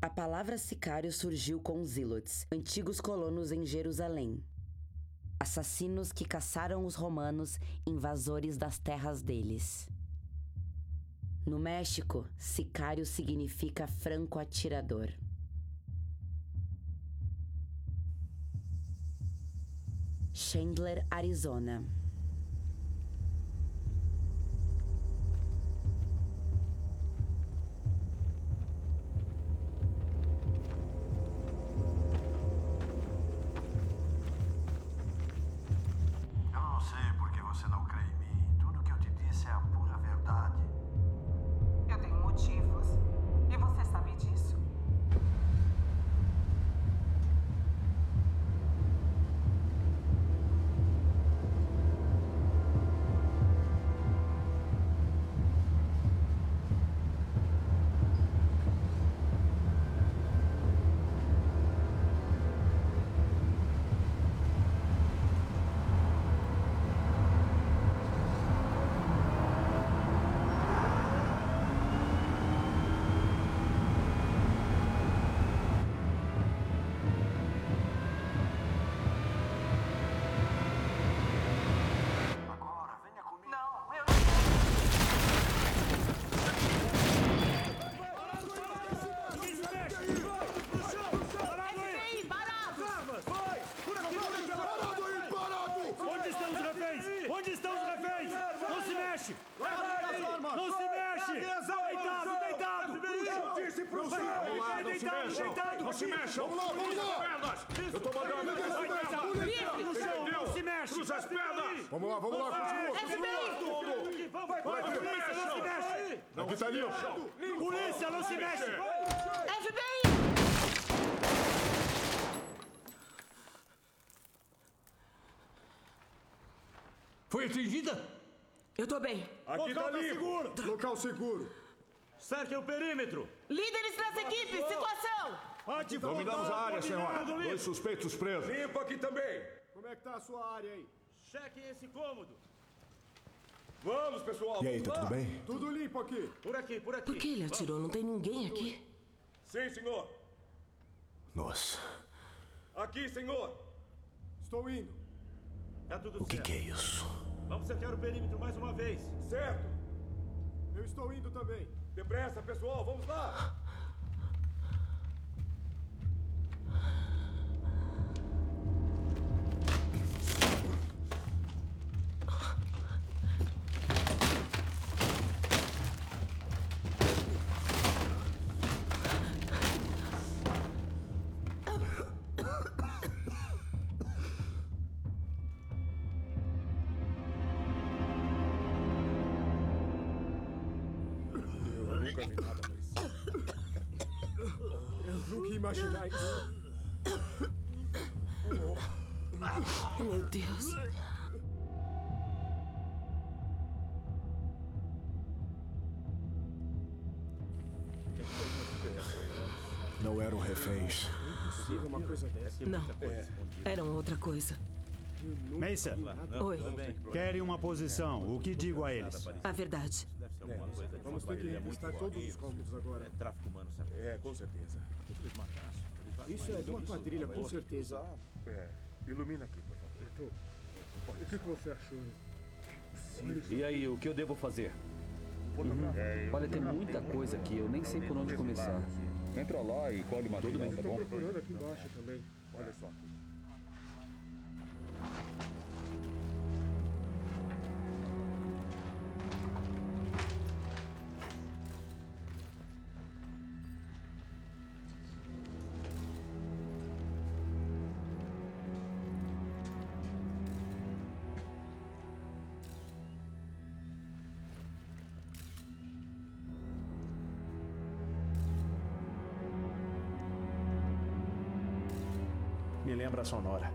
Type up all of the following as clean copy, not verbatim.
A palavra sicário surgiu com os Zelotes, antigos colonos em Jerusalém. Assassinos que caçaram os romanos, invasores das terras deles. No México, sicário significa franco-atirador. Chandler, Arizona. Eu não sei por que você não crê em mim. Tudo que eu te disse é a pura verdade. Eu tenho motivos. E você sabe disso. Agora, venha comigo. Não, eu FBI, parado! Onde estão os reféns? Onde estão os reféns? Não se mexe! Não se mexe! Deitado, deitado! Deitado! Não se mexam! Vamos lá! Pernas! Eu tô mandando! Livre! No chão, não se mexe! Cruza as pernas! Vamos lá, continua. Polícia, não se mexe! Aqui tá limpo. Polícia, não se mexe! FBI! Foi atingida? Eu tô bem. Aqui tá seguro! Local seguro. Cerque o perímetro! Líderes das equipes, situação! Dominamos a área, senhora. Dois suspeitos presos. Limpo aqui também. Como é que tá a sua área aí? Cheque esse cômodo! Vamos, pessoal. E aí, tá vamos tudo lá. bem? Tudo limpo aqui. Por aqui, por aqui! Por que ele atirou? Não tem ninguém aqui? Sim, senhor. Nossa, Aqui, senhor. estou indo. Tá tudo O que é isso? Vamos cercar o perímetro mais uma vez! Certo. Eu estou indo também. Depressa, pessoal. Vamos lá. Nunca ia imaginar isso. Meu Deus. Não eram reféns. Não. Eram outra coisa. Mason, Oi. querem uma posição. O que digo a eles? A verdade. Vamos ter que revistar todos os cômodos agora. É, com certeza. Isso é de uma quadrilha, com certeza. Ilumina aqui, por favor. O que você achou? E aí, o que eu devo fazer? Olha, tem muita coisa aqui, eu nem sei por onde começar. Entra lá e colhe o material, tá bom? Procurando aqui embaixo também. Olha só. Me lembra a sonora.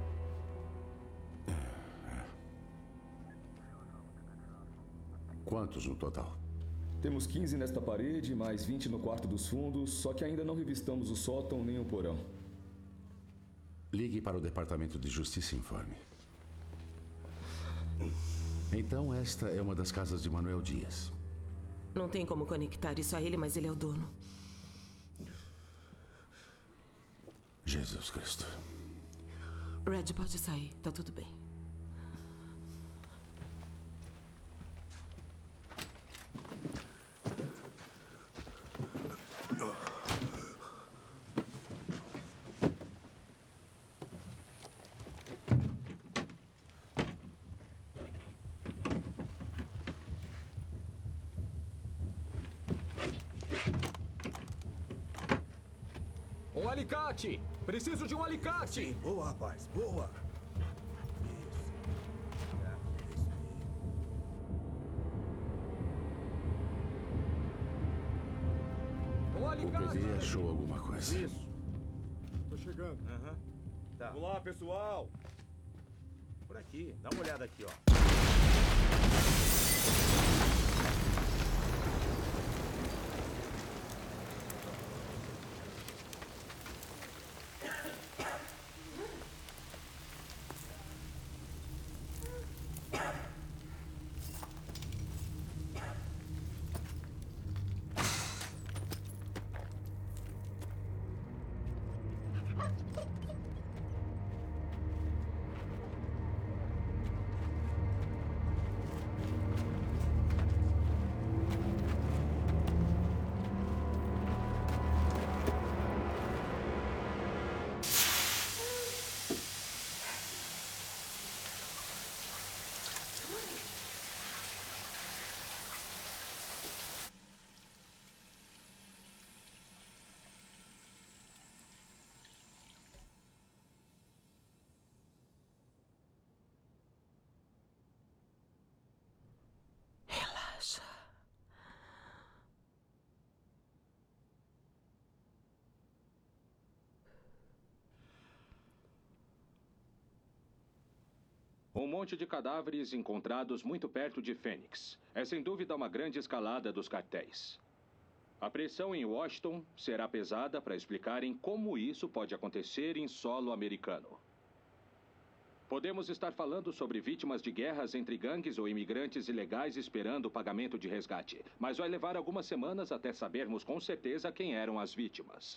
Quantos no total? Temos 15 nesta parede, mais 20 no quarto dos fundos, só que ainda não revistamos o sótão nem o porão. Ligue para o Departamento de Justiça e informe. Então, esta é uma das casas de Manuel Dias. Não tem como conectar isso a ele, mas ele é o dono. Jesus Cristo. Red, pode sair. Tá tudo bem. Um alicate! Preciso de um alicate! Sim, boa, rapaz, boa. Um O alicate! PD achou alguma coisa. Isso. Tô chegando. Tá. Vamos lá, pessoal. Por aqui, dá uma olhada aqui, ó. Relaxa. Um monte de cadáveres encontrados muito perto de Fênix. É sem dúvida uma grande escalada dos cartéis. A pressão em Washington será pesada para explicarem como isso pode acontecer em solo americano. Podemos estar falando sobre vítimas de guerras entre gangues ou imigrantes ilegais esperando o pagamento de resgate, mas vai levar algumas semanas até sabermos com certeza quem eram as vítimas.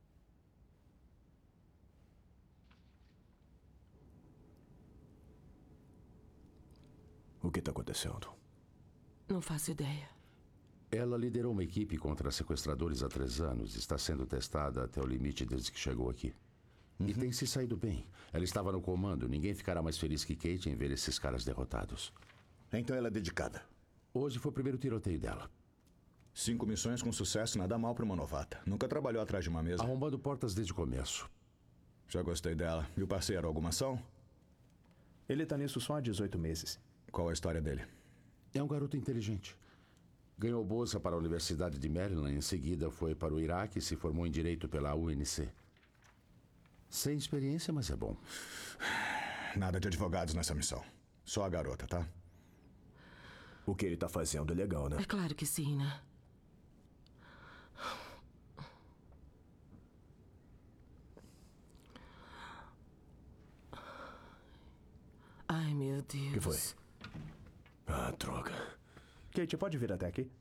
O que tá acontecendo? Não faço ideia. Ela liderou uma equipe contra sequestradores há 3 anos. Está sendo testada até o limite desde que chegou aqui. E tem se saído bem. Ela estava no comando. Ninguém ficará mais feliz que Kate em ver esses caras derrotados. Então ela é dedicada. Hoje foi o primeiro tiroteio dela. 5 missões com sucesso, nada mal para uma novata. Nunca trabalhou atrás de uma mesa. Arrombando portas desde o começo. Já gostei dela. E o parceiro, alguma ação? Ele tá nisso só há 18 meses. Qual a história dele? É um garoto inteligente. Ganhou bolsa para a Universidade de Maryland. Em seguida foi para o Iraque e se formou em Direito pela UNC. Sem experiência, mas é bom. Nada de advogados nessa missão. Só a garota, tá? O que ele tá fazendo é legal, né? É claro que sim, né? Ai, meu Deus. O que foi? Ah, droga. Kate, pode vir até aqui?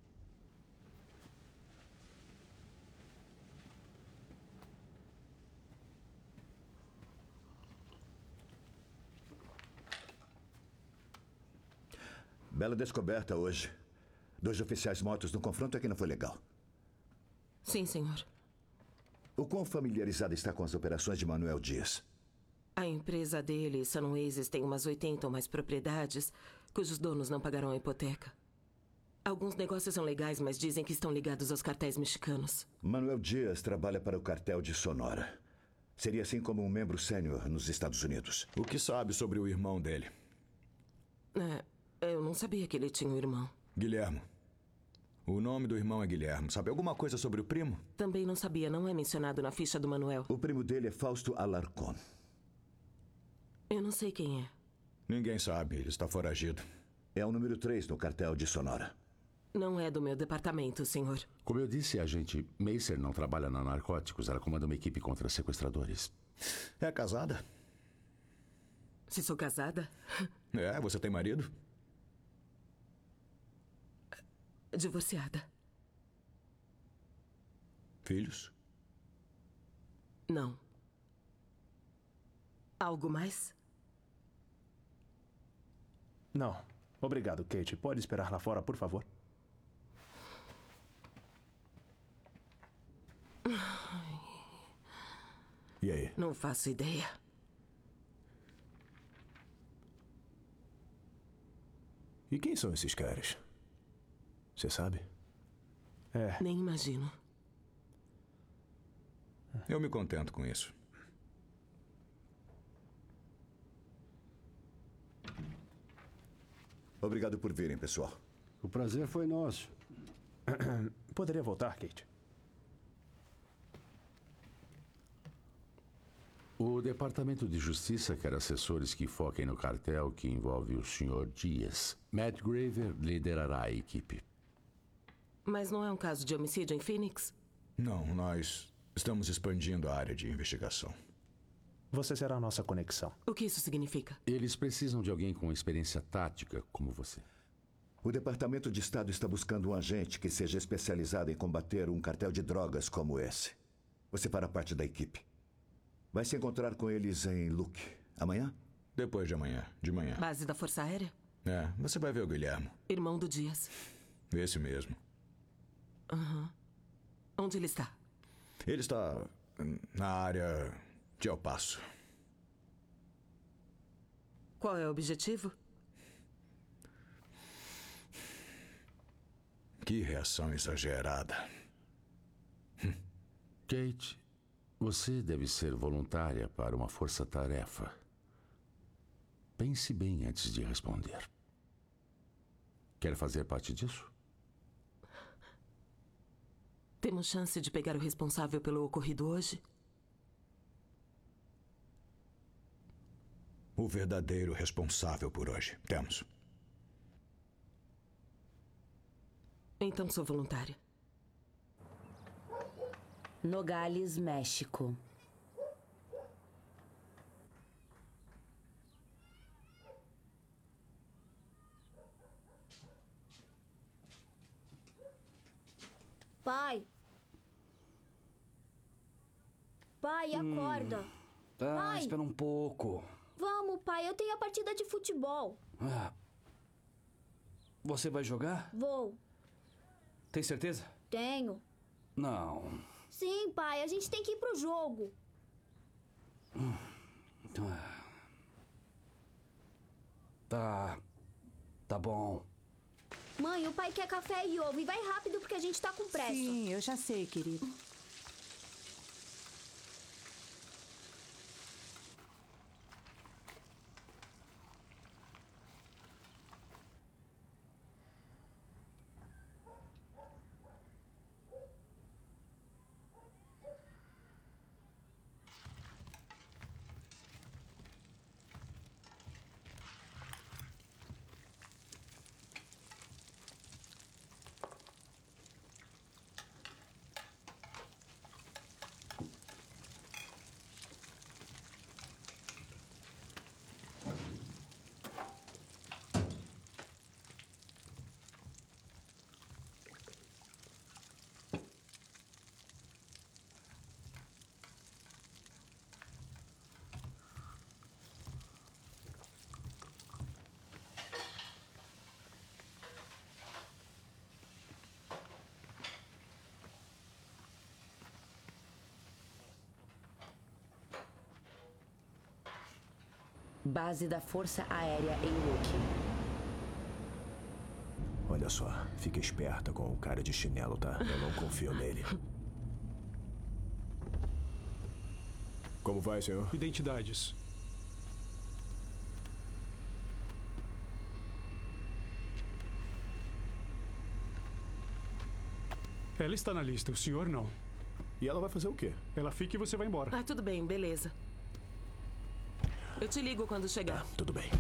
Bela descoberta hoje. 2 oficiais mortos no confronto aqui não foi legal. Sim, senhor. O quão familiarizada está com as operações de Manuel Dias? A empresa dele, Sunways, tem umas 80 ou mais propriedades cujos donos não pagarão a hipoteca. Alguns negócios são legais, mas dizem que estão ligados aos cartéis mexicanos. Manuel Dias trabalha para o cartel de Sonora. Seria assim como um membro sênior nos Estados Unidos. O que sabe sobre o irmão dele? Eu não sabia que ele tinha um irmão. Guilhermo. O nome do irmão é Guilhermo. Sabe alguma coisa sobre o primo? Também não sabia, não é mencionado na ficha do Manuel. O primo dele é Fausto Alarcón. Eu não sei quem é. Ninguém sabe, ele está foragido. É o número 3 no cartel de Sonora. Não é do meu departamento, senhor. Como eu disse, a agente Macer não trabalha na narcóticos. Ela comanda uma equipe contra sequestradores. É casada? Se sou casada? É, você tem marido? Divorciada. Filhos? Não. Algo mais? Não. Obrigado, Kate. Pode esperar lá fora, por favor? E aí? Não faço ideia. E quem são esses caras? Você sabe? Nem imagino. Eu me contento com isso. Obrigado por virem, pessoal. O prazer foi nosso. Poderia voltar, Kate? O Departamento de Justiça quer assessores que foquem no cartel que envolve o Sr. Dias. Matt Graver liderará a equipe. Mas não é um caso de homicídio em Phoenix? Não, nós estamos expandindo a área de investigação. Você será a nossa conexão. O que isso significa? Eles precisam de alguém com experiência tática como você. O Departamento de Estado está buscando um agente que seja especializado em combater um cartel de drogas como esse. Você fará parte da equipe. Vai se encontrar com eles em Luke. Amanhã? Depois de amanhã. De manhã. Base da Força Aérea? Você vai ver o Guilherme. Irmão do Dias. Esse mesmo. Onde ele está? Ele está na área de El Paso. Qual é o objetivo? Que reação exagerada. Kate, você deve ser voluntária para uma força-tarefa. Pense bem antes de responder. Quer fazer parte disso? Temos chance de pegar o responsável pelo ocorrido hoje? O verdadeiro responsável por hoje. Temos. Então sou voluntária. Nogales, México. Pai. Pai, acorda. Tá, Pai. espera um pouco. Vamos, pai, eu tenho a partida de futebol. Você vai jogar? Vou. Tem certeza? Tenho. Não. Sim, pai, a gente tem que ir pro jogo. Tá bom. Mãe, o pai quer café e ovo. E vai rápido porque a gente tá com pressa. Sim, eu já sei, querido. Base da Força Aérea em Luke. Olha só, fica esperta com o cara de chinelo, tá? Eu não confio nele. Como vai, senhor? Identidades. Ela está na lista, o senhor não. E ela vai fazer o quê? Ela fica e você vai embora. Tudo bem, beleza. Eu te ligo quando chegar. Tudo bem.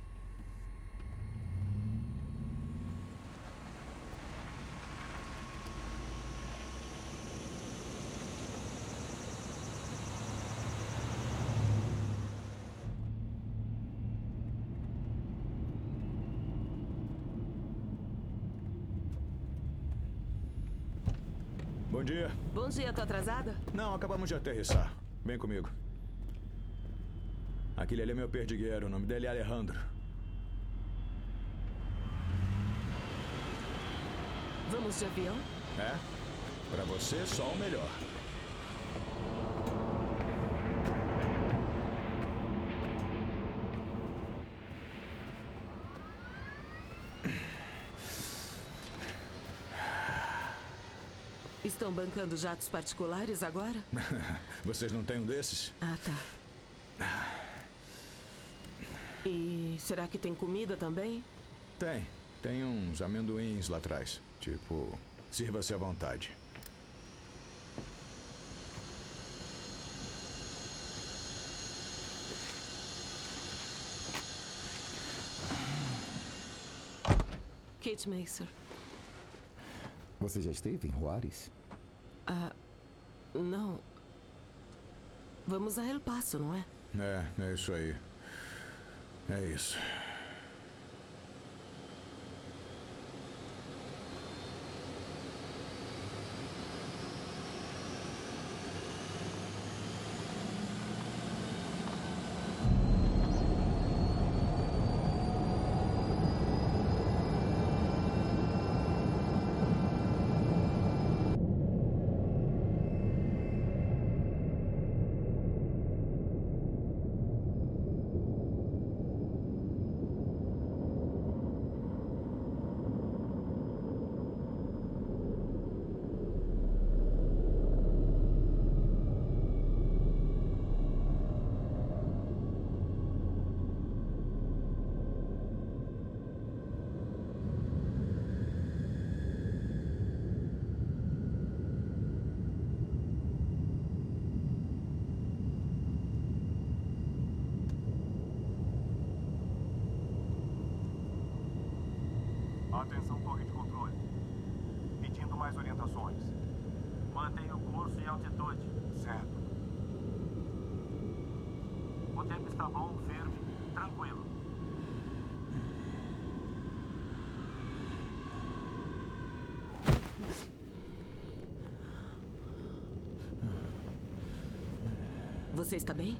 Bom dia. Bom dia, tô atrasada? Não, acabamos de aterrissar. Vem comigo. Aquele ali é meu perdigueiro. O nome dele é Alejandro. Vamos de avião? É? Pra você, só o melhor. Estão bancando jatos particulares agora? Vocês não têm um desses? Ah, tá. E será que tem comida também? Tem. Tem uns amendoins lá atrás. Tipo, sirva-se à vontade. Kate Macer. Você já esteve em Juárez? Não. Vamos a El Paso, não é? É isso aí. É isso. Atenção, torre de controle. Pedindo mais orientações. Mantenha o curso e altitude. Certo. O tempo está bom, firme, tranquilo. Você está bem?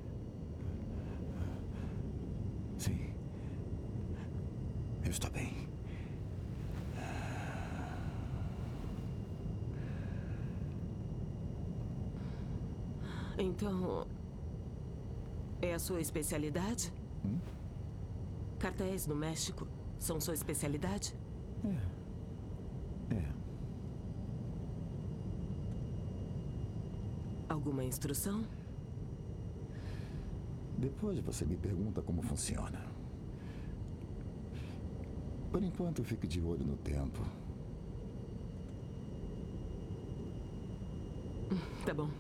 Sim. Eu estou bem. Então, é a sua especialidade? Cartéis no México são sua especialidade? É. Alguma instrução? Depois você me pergunta como funciona. Por enquanto, eu fico de olho no tempo. Tá bom.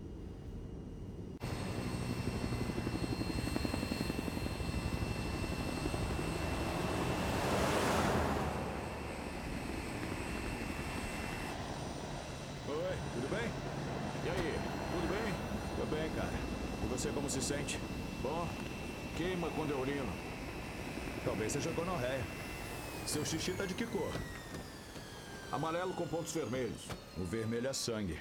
Oi, tudo bem? E aí, tudo bem? Tô bem, cara. E você como se sente? Bom, queima quando eu urino. Talvez seja gonorreia. Seu xixi tá de que cor? Amarelo com pontos vermelhos. O vermelho é sangue.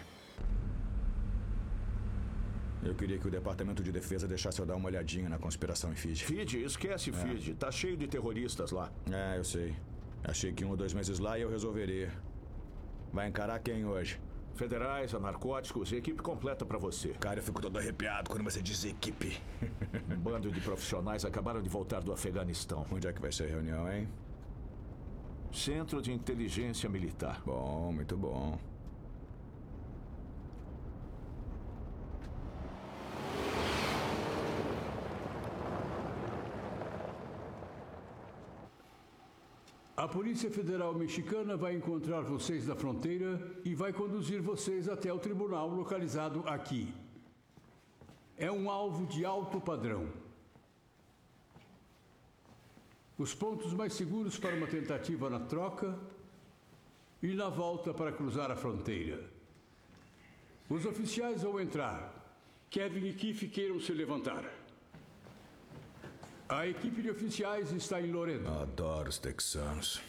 Eu queria que o Departamento de Defesa deixasse eu dar uma olhadinha na conspiração em Fiji. Fiji? Esquece Fiji. Tá cheio de terroristas lá. É, eu sei. Achei que 1 ou 2 meses lá e eu resolveria. Vai encarar quem hoje? Federais, narcóticos e equipe completa pra você. Cara, eu fico todo arrepiado quando você diz equipe. Um bando de profissionais acabaram de voltar do Afeganistão. Onde é que vai ser a reunião, hein? Centro de Inteligência Militar. Bom, muito bom. A Polícia Federal Mexicana vai encontrar vocês na fronteira e vai conduzir vocês até o tribunal localizado aqui. É um alvo de alto padrão. Os pontos mais seguros para uma tentativa na troca e na volta para cruzar a fronteira. Os oficiais vão entrar. Kevin e Keith queiram se levantar. A equipe de oficiais está em Laredo. Adoro os texanos.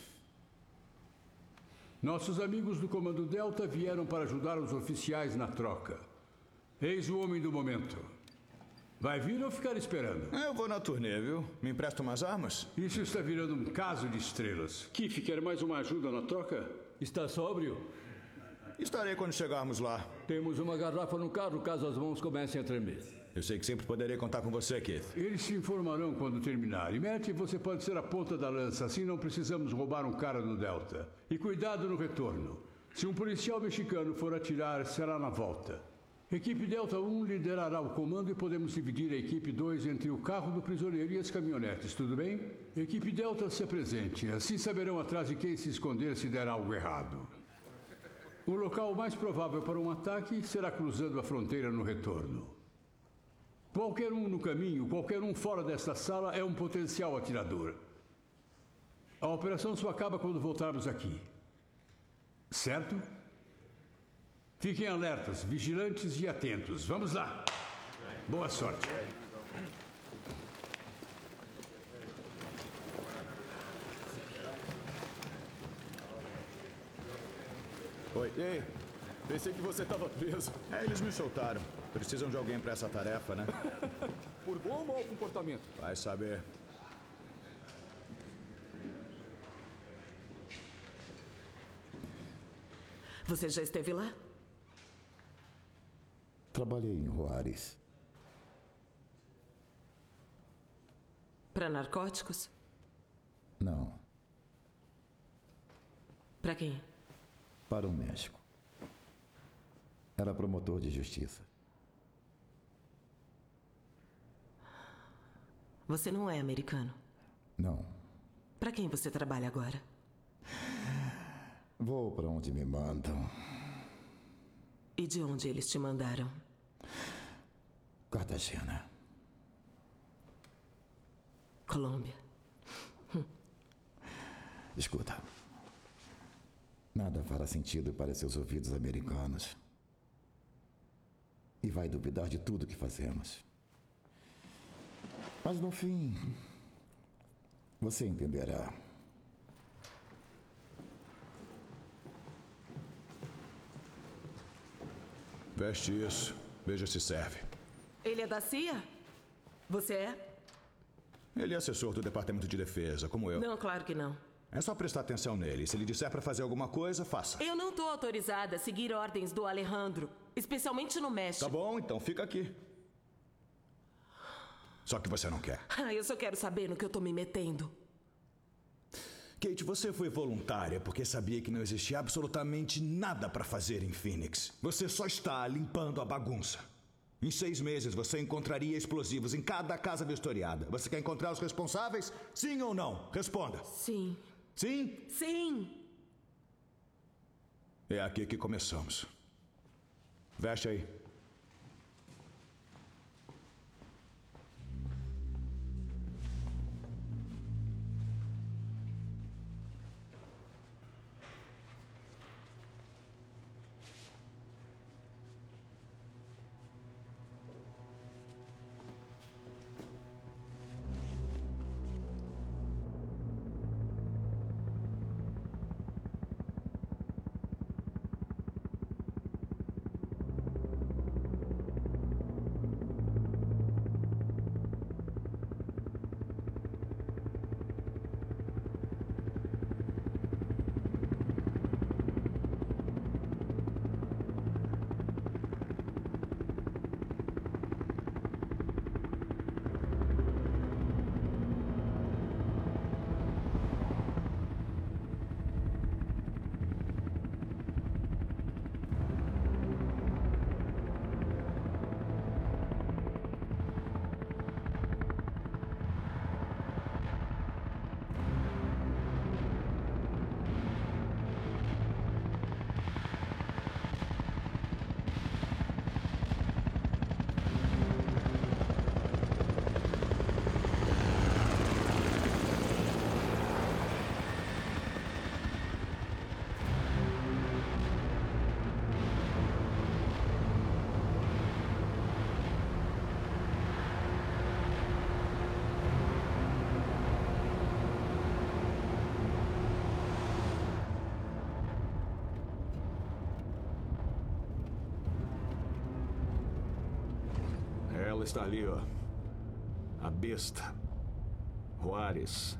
Nossos amigos do Comando Delta vieram para ajudar os oficiais na troca. Eis o homem do momento. Vai vir ou ficar esperando? Eu vou na turnê, viu? Me empresta umas armas? Isso está virando um caso de estrelas. Keith, quer mais uma ajuda na troca? Está sóbrio? Estarei quando chegarmos lá. Temos uma garrafa no carro caso as mãos comecem a tremer. Eu sei que sempre poderei contar com você, Keith. Eles se informarão quando terminar. E Matt, você pode ser a ponta da lança, assim não precisamos roubar um cara no Delta. E cuidado no retorno. Se um policial mexicano for atirar, será na volta. Equipe Delta 1 liderará o comando e podemos dividir a equipe 2 entre o carro do prisioneiro e as caminhonetes, tudo bem? Equipe Delta se apresente, assim saberão atrás de quem se esconder se der algo errado. O local mais provável para um ataque será cruzando a fronteira no retorno. Qualquer um no caminho, qualquer um fora desta sala é um potencial atirador. A operação só acaba quando voltarmos aqui. Certo? Fiquem alertas, vigilantes e atentos. Vamos lá. Boa sorte. Oi. Ei, pensei que você estava preso. Eles me soltaram. Precisam de alguém para essa tarefa, né? Por bom ou mau comportamento? Vai saber. Você já esteve lá? Trabalhei em Juárez. Para narcóticos? Não, Para quem? para o México. Era promotor de justiça. Você não é americano. Não. Para quem você trabalha agora? Vou para onde me mandam. E de onde eles te mandaram? Cartagena. Colômbia. Escuta. Nada fará sentido para seus ouvidos americanos. E vai duvidar de tudo que fazemos. Mas no fim, você entenderá. Veste isso. Veja se serve. Ele é da CIA? Você é? Ele é assessor do Departamento de Defesa, como eu. Não, claro que não. É só prestar atenção nele. Se ele disser para fazer alguma coisa, faça. Eu não estou autorizada a seguir ordens do Alejandro, especialmente no México. Tá bom, então fica aqui. Só que você não quer. Eu só quero saber no que eu tô me metendo. Kate, você foi voluntária porque sabia que não existia absolutamente nada para fazer em Phoenix. Você só está limpando a bagunça. Em 6 meses você encontraria explosivos em cada casa vistoriada. Você quer encontrar os responsáveis? Sim ou não? Responda. Sim. Sim? Sim. É aqui que começamos. Veste aí. Ela está ali, ó. A besta. Juárez.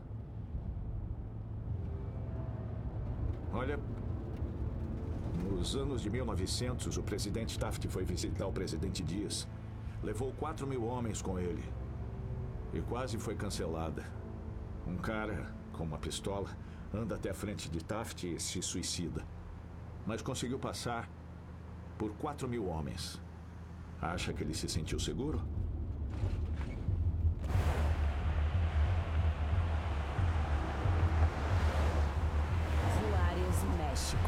Olha, nos anos de 1900, o presidente Taft foi visitar o presidente Dias. Levou 4.000 homens com ele. E quase foi cancelada. Um cara com uma pistola anda até a frente de Taft e se suicida. Mas conseguiu passar por 4.000 homens. Acha que ele se sentiu seguro? Juárez, México.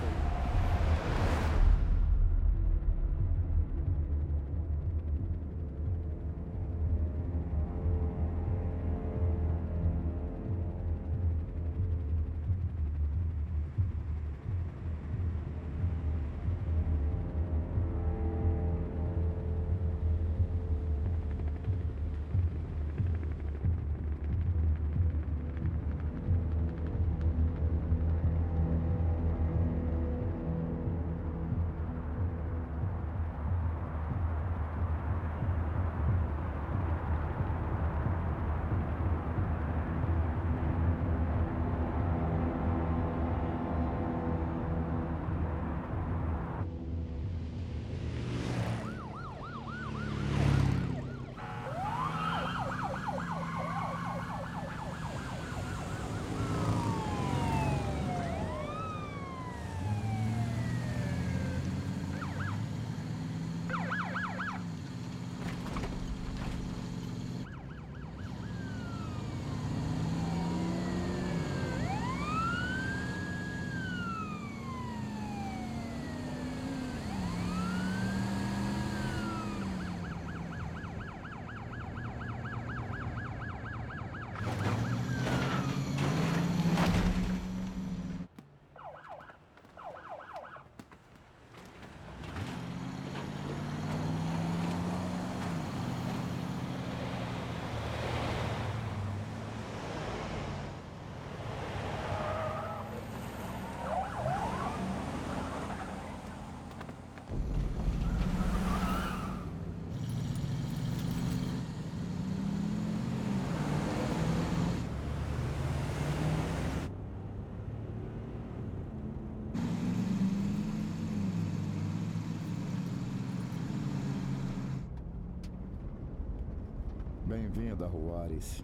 Bem-vinda, Juárez.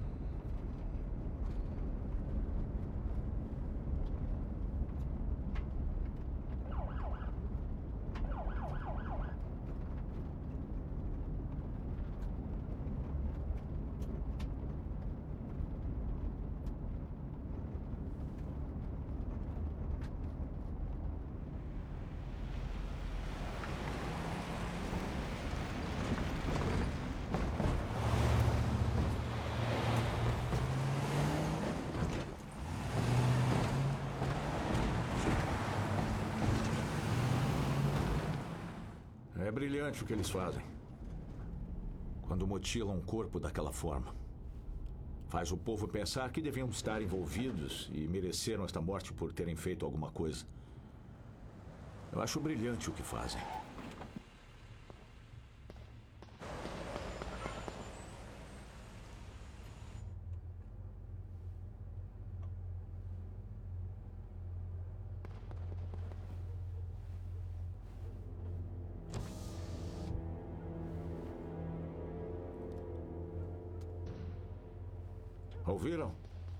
É brilhante o que eles fazem. Quando mutilam um corpo daquela forma. Faz o povo pensar que deviam estar envolvidos e mereceram esta morte por terem feito alguma coisa. Eu acho brilhante o que fazem. Ouviram?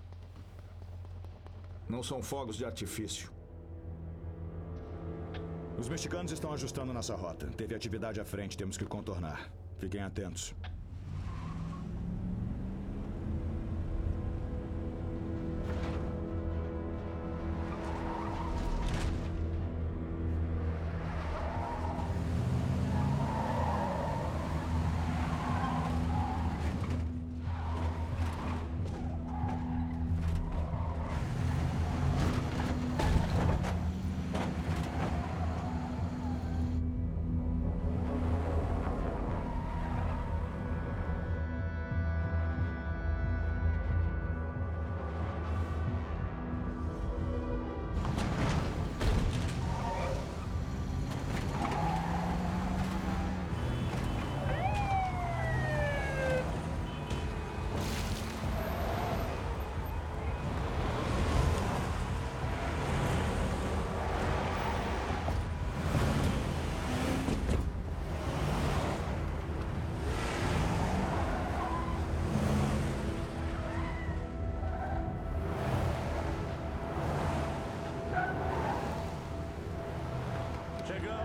Não são fogos de artifício. Os mexicanos estão ajustando nossa rota. Teve atividade à frente, temos que contornar. Fiquem atentos.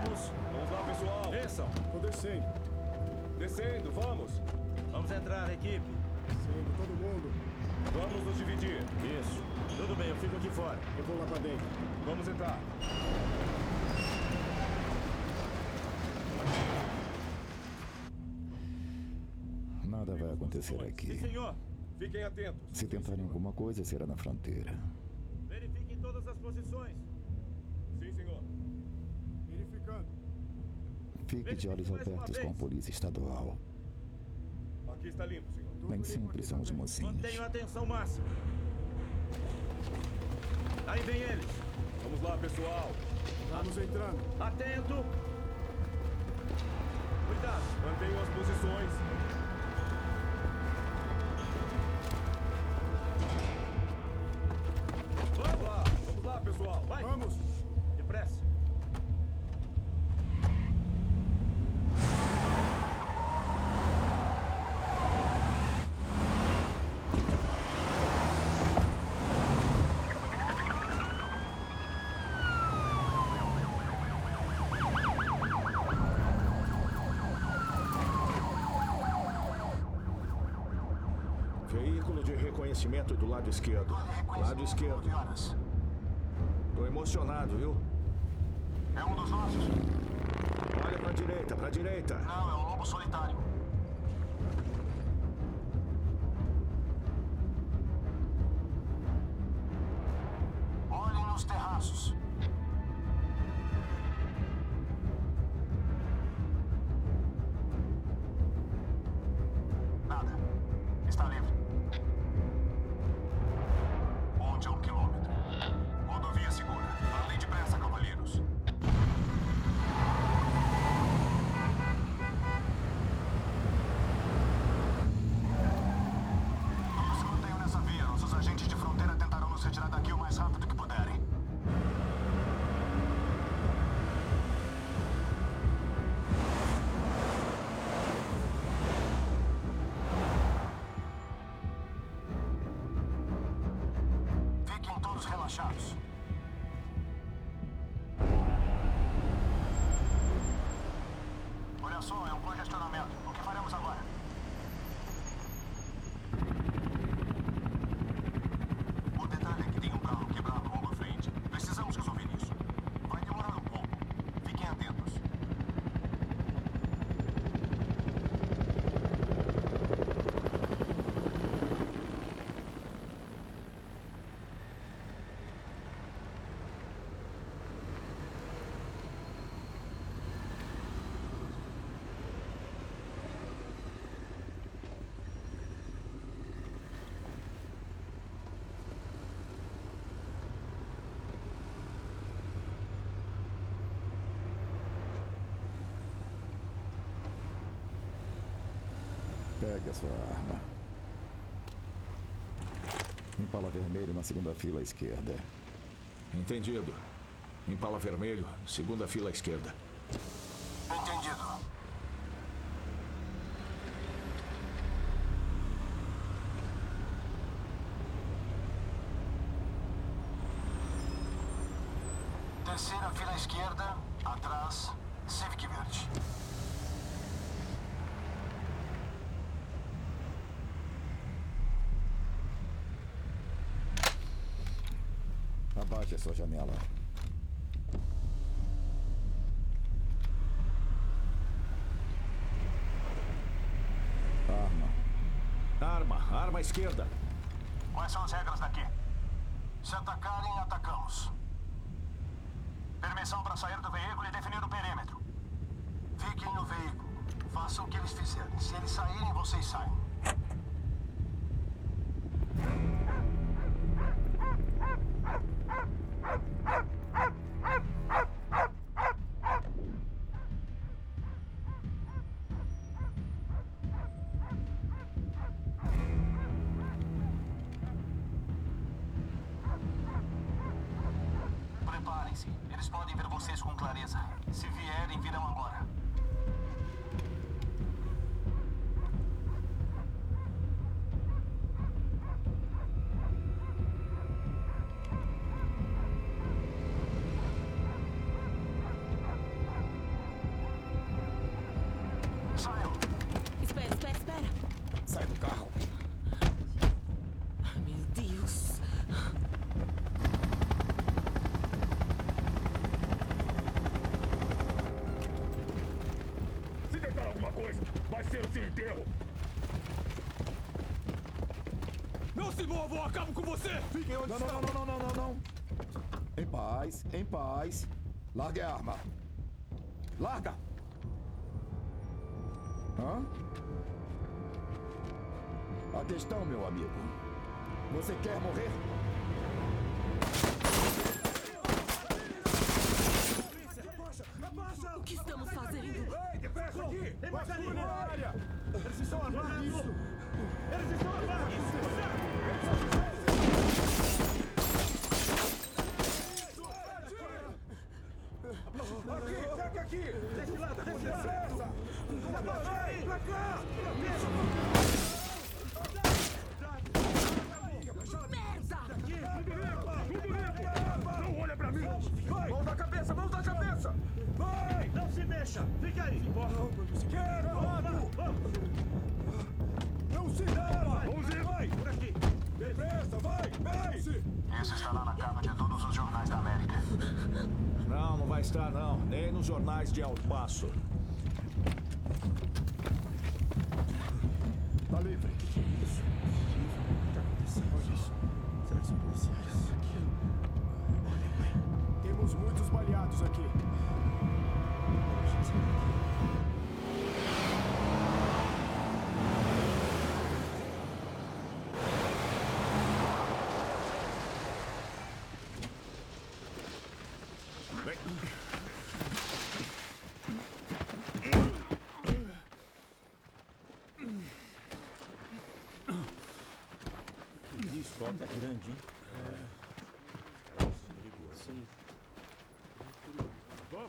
Vamos lá, pessoal. Desçam. Tô descendo. Descendo, vamos. Vamos entrar, equipe. Descendo, todo mundo. Vamos nos dividir. Isso. Tudo bem, eu fico aqui fora. Eu vou lá pra dentro. Vamos entrar. Nada vai acontecer aqui. Sim, senhor. Fiquem atentos. Se tentarem alguma coisa, será na fronteira. Verifiquem todas as posições. Sim, senhor. Verificando. Fique de olhos abertos com a polícia estadual. Aqui está limpo, senhor. Nem sempre são os mocinhos. Mantenham a atenção máxima. Aí vem eles. Vamos lá, pessoal. Estamos entrando. Atento. Cuidado. Mantenham as posições. Vamos lá, pessoal. Vai. Vamos. Depressa. Veículo de reconhecimento do lado esquerdo. Lado esquerdo. Tô emocionado, viu? É um dos nossos. Olha pra direita, pra direita. Não, é um lobo solitário. Olhem nos terraços. Nada. Está livre. Onde é 1 quilômetro. Rodovia segura. Andem depressa, cavaleiros. Não se mantenham nessa via. Nossos agentes de fronteira tentarão nos retirar daqui o mais rápido que puderem. Fiquem todos relaxados. Olha só, é um congestionamento. O que faremos agora? O detalhe é que tem um carro quebrado logo à frente. Precisamos resolver isso. Vai demorar um pouco. Fiquem atentos. Pegue a sua arma. Impala vermelho na segunda fila à esquerda. Entendido. Impala vermelho, segunda fila à esquerda. Entendido. Terceira fila à esquerda, atrás, Civic verde. Abaixe a sua janela. Arma à esquerda. Quais são as regras daqui? Se atacarem, atacamos. Permissão para sair do veículo e definir o perímetro. Fiquem no veículo. Façam o que eles fizerem. Se eles saírem, vocês saem. Preparem-se. Eles podem ver vocês com clareza. Se vierem, virão agora. Sai do carro. Meu Deus. Se tentar alguma coisa, vai ser o seu enterro. Não se mova ou acabo com você! Fiquem onde estão! Não. Em paz, em paz. Largue a arma. Larga! Hã? A questão, meu amigo. Você quer morrer? O que estamos fazendo? Ei, depressa aqui! Tem mais ali na área! Eles estão armados! Eles estão armados! Aqui! Cerca aqui! Desse lado! Desse lado! Vai! Pra cá! Merda! Não olha pra mim! Vai! Mão da cabeça! Mão da cabeça! Vai! Não se mexa! Fica aí! Quieto! Não se dá! Vamos ir! Vai! Por aqui! Depressa! Vai! Isso estará na capa de todos os jornais da América. Não vai estar, não. Nem nos jornais de Alto Passo. Tá livre. O que é isso? Será que são policiais? Temos muitos baleados aqui. Isso, tá grande, hein? Sim. Vamos!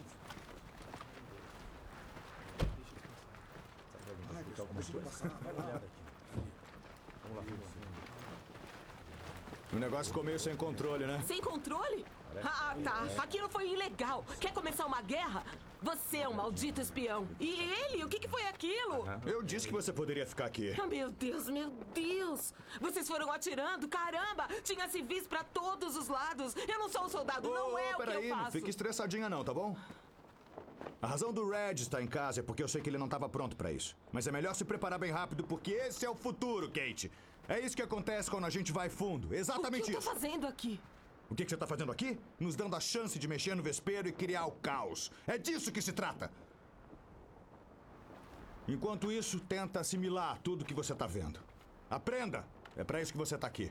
O negócio ficou meio sem controle, né? Sem controle? Ah, tá. Aquilo foi ilegal. Quer começar uma guerra? Você é um maldito espião. E ele? O que foi aquilo? Eu disse que você poderia ficar aqui. Ah, meu Deus, meu Deus! Vocês foram atirando, caramba! Tinha civis pra todos os lados. Eu não sou um soldado, não é o que eu Peraí, faço. não fique estressadinha não, tá bom? A razão do Red estar em casa é porque eu sei que ele não estava pronto pra isso. Mas é melhor se preparar bem rápido, porque esse é o futuro, Kate. É isso que acontece quando a gente vai fundo. Exatamente isso. O que eu tô fazendo aqui? O que você tá fazendo aqui? Nos dando a chance de mexer no vespeiro e criar o caos. É disso que se trata. Enquanto isso, tenta assimilar tudo que você tá vendo. Aprenda! É pra isso que você tá aqui.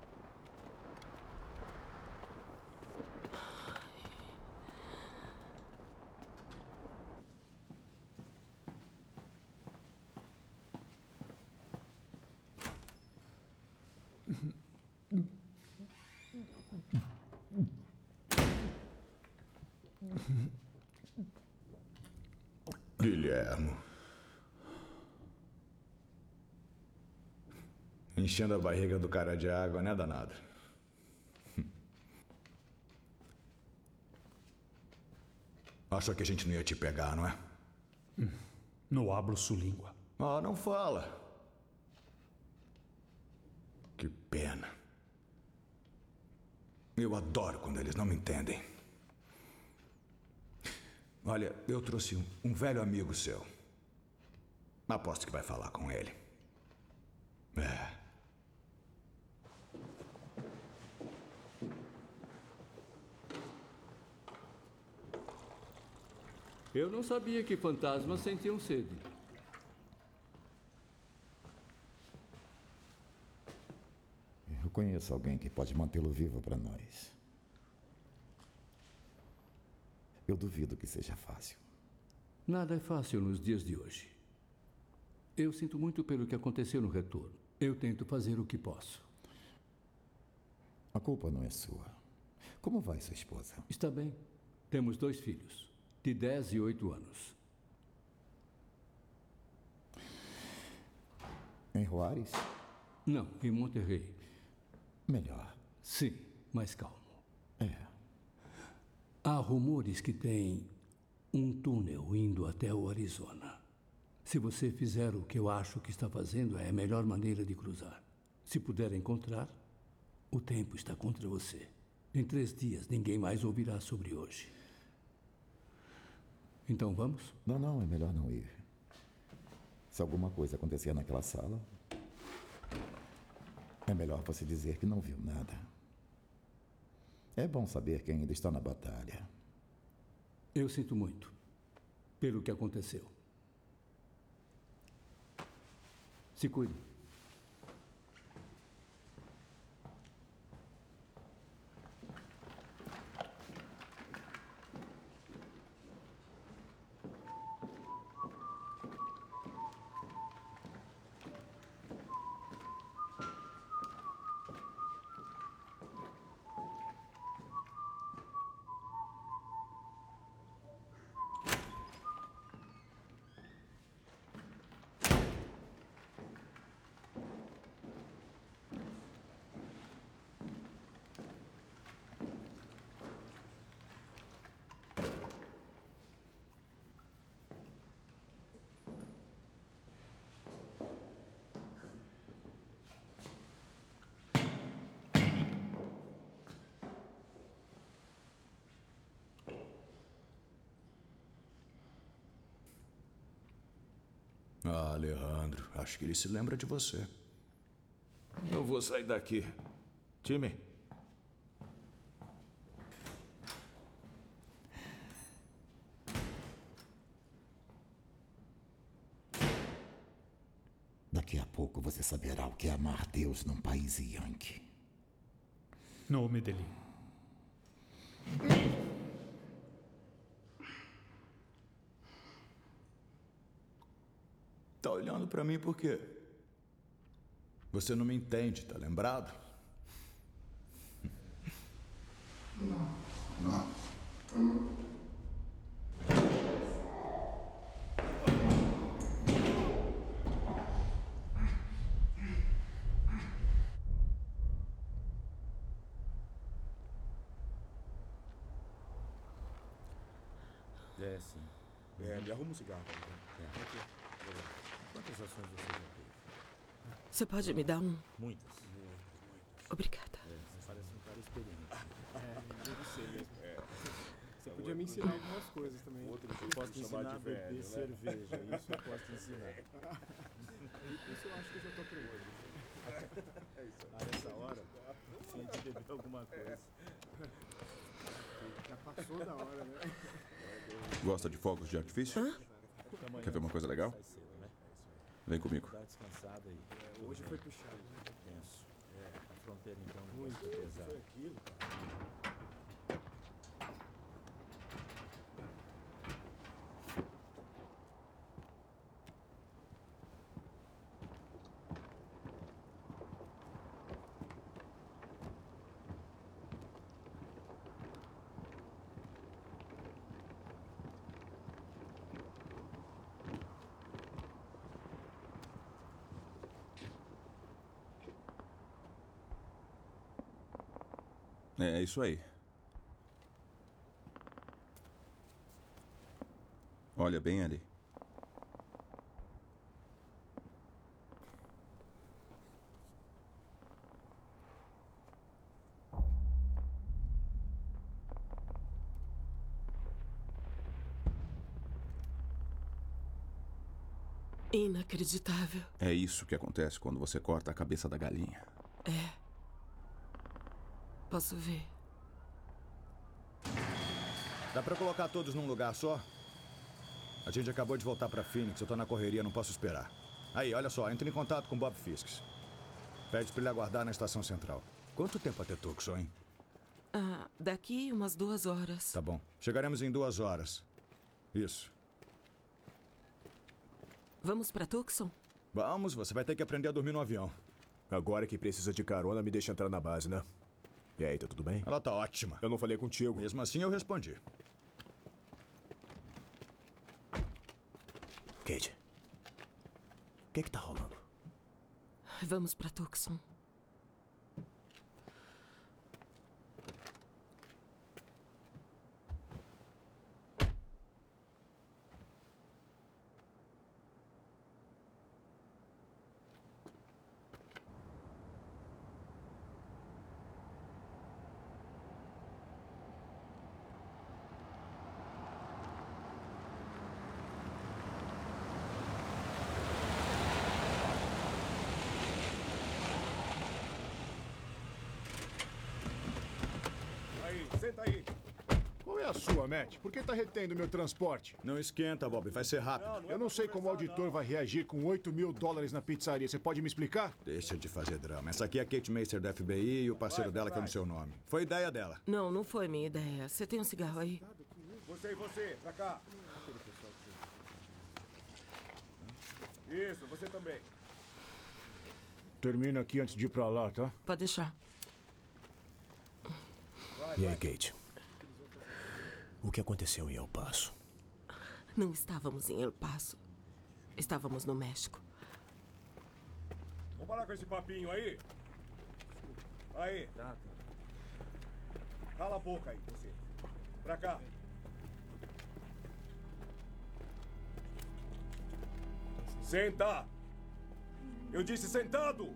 Guilhermo. Enchendo a barriga do cara de água, né, danado? Achou que a gente não ia te pegar, não é? Não hablo sua língua. Ah, não fala. Que pena. Eu adoro quando eles não me entendem. Olha, eu trouxe um velho amigo seu. Aposto que vai falar com ele. É. Eu não sabia que fantasmas sentiam sede. Eu conheço alguém que pode mantê-lo vivo para nós. Eu duvido que seja fácil. Nada é fácil nos dias de hoje. Eu sinto muito pelo que aconteceu no retorno. Eu tento fazer o que posso. A culpa não é sua. Como vai sua esposa? Está bem. Temos 2 filhos, de 10 e 8 anos. Em Juárez? Não, em Monterrey. Melhor. Sim, mais calmo. É. Há rumores que tem um túnel indo até o Arizona. Se você fizer o que eu acho que está fazendo, é a melhor maneira de cruzar. Se puder encontrar, o tempo está contra você. Em 3 dias, ninguém mais ouvirá sobre hoje. Então vamos? Não, é melhor não ir. Se alguma coisa acontecer naquela sala, é melhor você dizer que não viu nada. É bom saber que ainda está na batalha. Eu sinto muito pelo que aconteceu. Se cuide. Ah, Alejandro, acho que ele se lembra de você. Eu vou sair daqui. Time? Daqui a pouco você saberá o que é amar Deus num país Yankee. Nome dele. Tá olhando pra mim por quê? Você não me entende, tá lembrado? Não. Sim. Me arruma um cigarro. Quantas ações você já teve? Você pode me dar um? Muitas. Obrigada. Parece um cara experiente. Deve ser mesmo. Você podia me ensinar algumas coisas também. Eu posso te ensinar a beber cerveja. Isso eu posso te ensinar. Isso eu acho que eu já tô pronto. Nessa hora, sim, de beber alguma coisa. Já passou da hora, né? Gosta de fogos de artifício? Hã? Quer ver uma coisa legal? Vem comigo. Dá descansada aí. Hoje foi puxado. Tenso. A fronteira então muito pesada. Foi aquilo, cara. É isso aí. Olha bem ali. Inacreditável. É isso que acontece quando você corta a cabeça da galinha. É. Posso ver. Dá pra colocar todos num lugar só? A gente acabou de voltar pra Phoenix, eu tô na correria, não posso esperar. Aí, olha só, entre em contato com Bob Fisks. Pede pra ele aguardar na estação central. Quanto tempo até Tucson, hein? Daqui umas 2 horas. Tá bom. Chegaremos em 2 horas. Isso. Vamos pra Tucson? Vamos, você vai ter que aprender a dormir no avião. Agora que precisa de carona, me deixa entrar na base, né? E aí, tá tudo bem? Ela tá ótima. Eu não falei contigo. Mesmo assim, eu respondi. Kate, o que tá rolando? Vamos pra Tucson. sua, Matt. Por que tá retendo meu transporte? Não esquenta, Bob. Vai ser rápido. Eu não sei como o auditor vai reagir com $8 mil na pizzaria. Você pode me explicar? Deixa de fazer drama. Essa aqui é a Kate Meister da FBI e o parceiro dela que é no seu nome. Foi ideia dela. Não, não foi minha ideia. Você tem um cigarro aí? Você, pra cá. Isso, você também. Termina aqui antes de ir pra lá, tá? Pode deixar. E aí, Kate? O que aconteceu em El Paso? Não estávamos em El Paso. Estávamos no México. Vamos parar com esse papinho aí? Aí. Cala a boca aí, você. Pra cá. Senta! Eu disse sentado!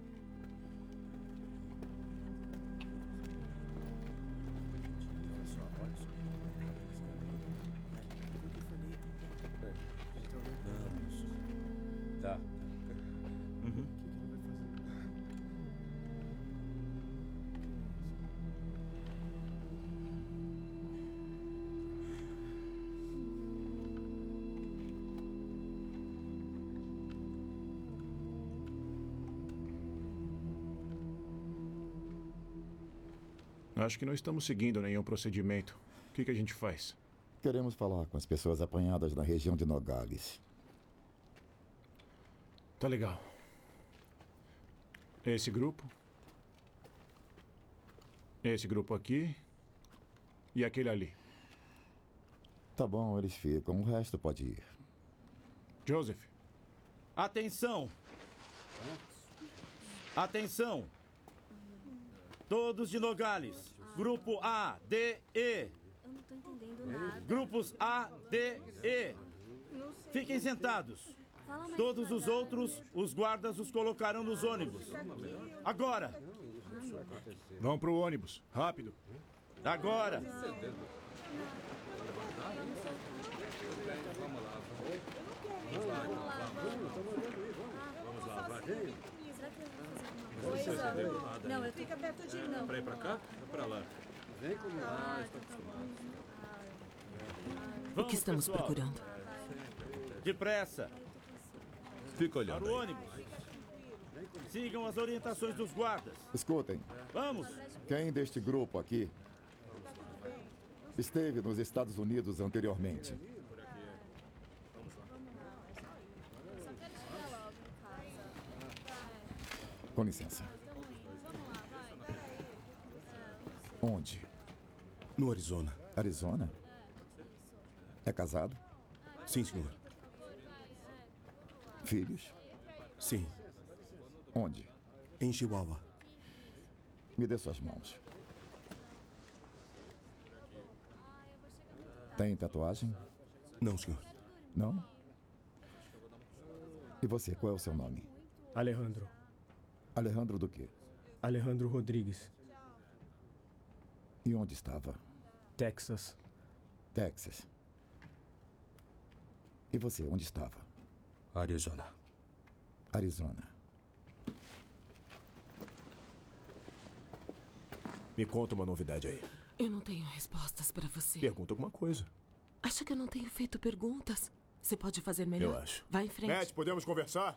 Tá. Acho que não estamos seguindo nenhum procedimento. O que a gente faz? Queremos falar com as pessoas apanhadas na região de Nogales. Tá legal. Esse grupo aqui e aquele ali. Tá bom, eles ficam. O resto pode ir. Joseph. Atenção! Atenção! Todos de Nogales. Grupo A, D, E. Eu não tô entendendo nada. Grupos A, D, E. Fiquem sentados. Todos os outros, os guardas os colocarão nos ônibus. Agora! Vão pro ônibus. Rápido. Agora! Não, eu fico perto de não. Pra ir pra cá ou pra lá? Vem comigo. O que estamos procurando? Depressa! Fica olhando. Para o ônibus. Sigam as orientações dos guardas. Escutem. Vamos! Quem deste grupo aqui esteve nos Estados Unidos anteriormente? Com licença. Onde? No Arizona. Arizona? É casado? Sim, senhor. Filhos? Sim. Onde? Em Chihuahua. Me dê suas mãos. Tem tatuagem? Não, senhor. Não? E você, qual é o seu nome? Alejandro. Alejandro do quê? Alejandro Rodrigues. E onde estava? Texas. Texas. E você, onde estava? Arizona. Arizona. Me conta uma novidade aí. Eu não tenho respostas para você. Pergunta alguma coisa. Acha que eu não tenho feito perguntas? Você pode fazer melhor? Eu acho. Vai em frente. Matt, podemos conversar?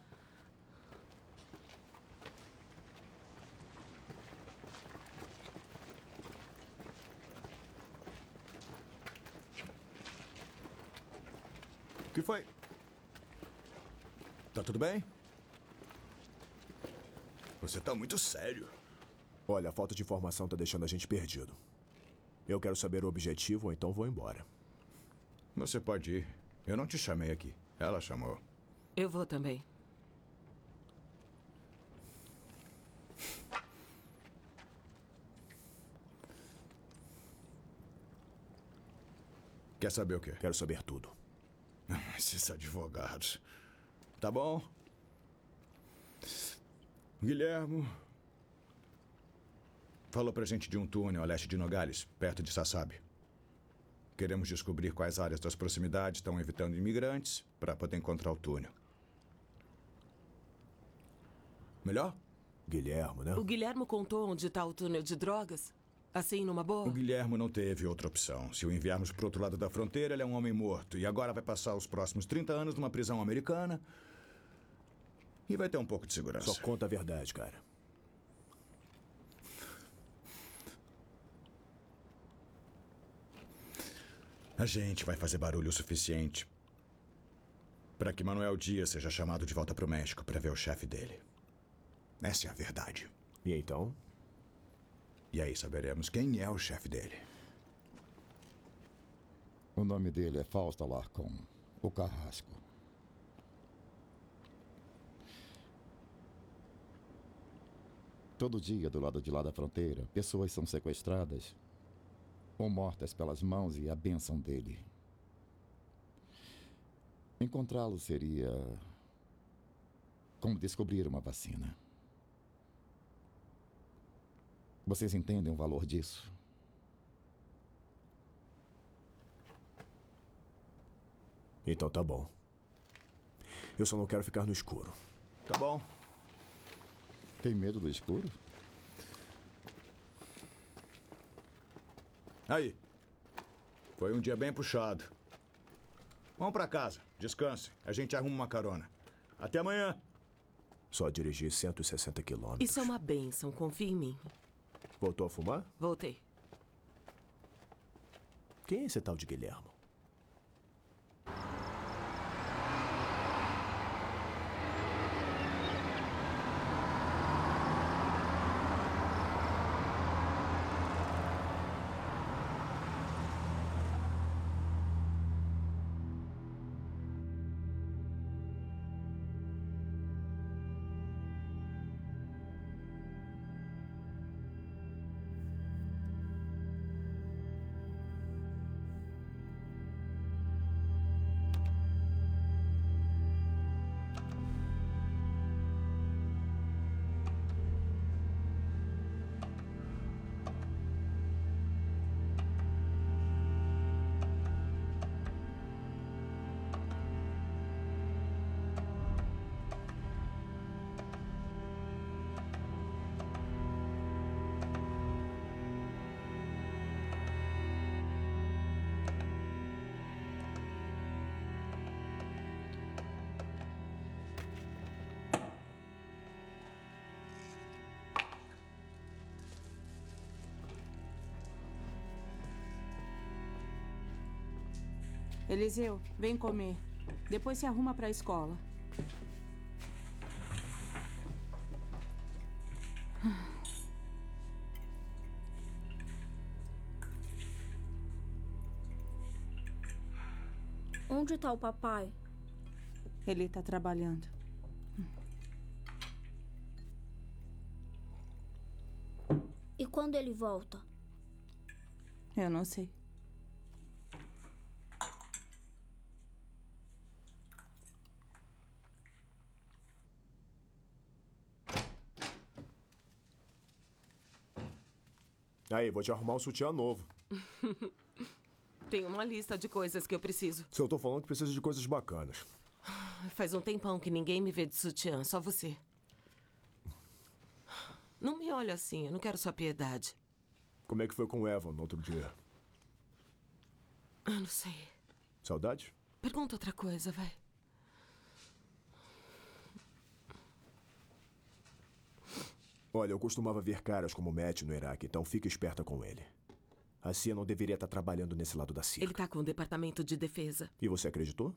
O que foi? Tá tudo bem? Você tá muito sério. Olha, a falta de informação tá deixando a gente perdido. Eu quero saber o objetivo, ou então vou embora. Você pode ir. Eu não te chamei aqui. Ela chamou. Eu vou também. Quer saber o quê? Quero saber tudo. Esses advogados. Tá bom. Guilhermo falou pra gente de um túnel a leste de Nogales, perto de Sassab. Queremos descobrir quais áreas das proximidades estão evitando imigrantes para poder encontrar o túnel. Melhor? Guilhermo, né? O Guilhermo contou onde está o túnel de drogas? Assim, numa boa? O Guilhermo não teve outra opção. Se o enviarmos para o outro lado da fronteira, ele é um homem morto. E agora vai passar os próximos 30 anos numa prisão americana. E vai ter um pouco de segurança. Só conta a verdade, cara. A gente vai fazer barulho o suficiente para que Manuel Dias seja chamado de volta para o México para ver o chefe dele. Essa é a verdade. E então? E aí saberemos quem é o chefe dele. O nome dele é Fausto Alarcón, o Carrasco. Todo dia, do lado de lá da fronteira, pessoas são sequestradas ou mortas pelas mãos e a bênção dele. Encontrá-lo seria como descobrir uma vacina. Vocês entendem o valor disso? Então tá bom. Eu só não quero ficar no escuro. Tá bom. Tem medo do escuro? Aí. Foi um dia bem puxado. Vamos pra casa. Descanse. A gente arruma uma carona. Até amanhã. Só dirigi 160 quilômetros. Isso é uma bênção, confia em mim. Voltou a fumar? Voltei. Quem é esse tal de Guilhermo? Eliseu, vem comer. Depois se arruma pra escola. Onde tá o papai? Ele tá trabalhando. E quando ele volta? Eu não sei. Aí, vou te arrumar um sutiã novo. Tem uma lista de coisas que eu preciso. Se eu tô falando que preciso de coisas bacanas. Faz um tempão que ninguém me vê de sutiã, só você. Não me olha assim, eu não quero sua piedade. Como é que foi com o Evan no outro dia? Eu não sei. Saudade? Pergunta outra coisa, vai. Olha, eu costumava ver caras como o Matt no Iraque, então fica esperta com ele. A CIA não deveria estar trabalhando nesse lado da CIA. Ele tá com o Departamento de Defesa. E você acreditou?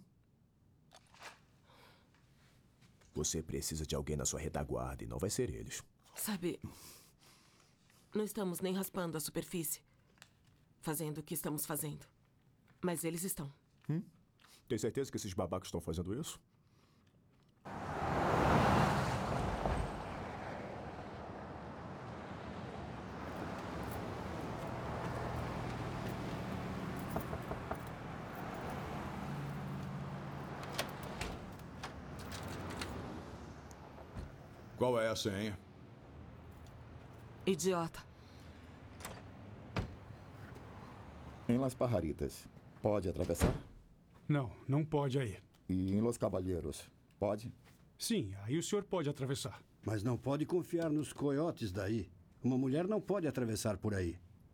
Você precisa de alguém na sua retaguarda e não vai ser eles. Sabe, não estamos nem raspando a superfície, fazendo o que estamos fazendo. Mas eles estão. Tem certeza que esses babacas estão fazendo isso? Qual é a senha? Idiota. Em Las Pajaritas, pode atravessar? Não, não pode aí. E em Los Caballeros, pode? Sim, aí o senhor pode atravessar. Mas não pode confiar nos coiotes daí. Uma mulher não pode atravessar por aí.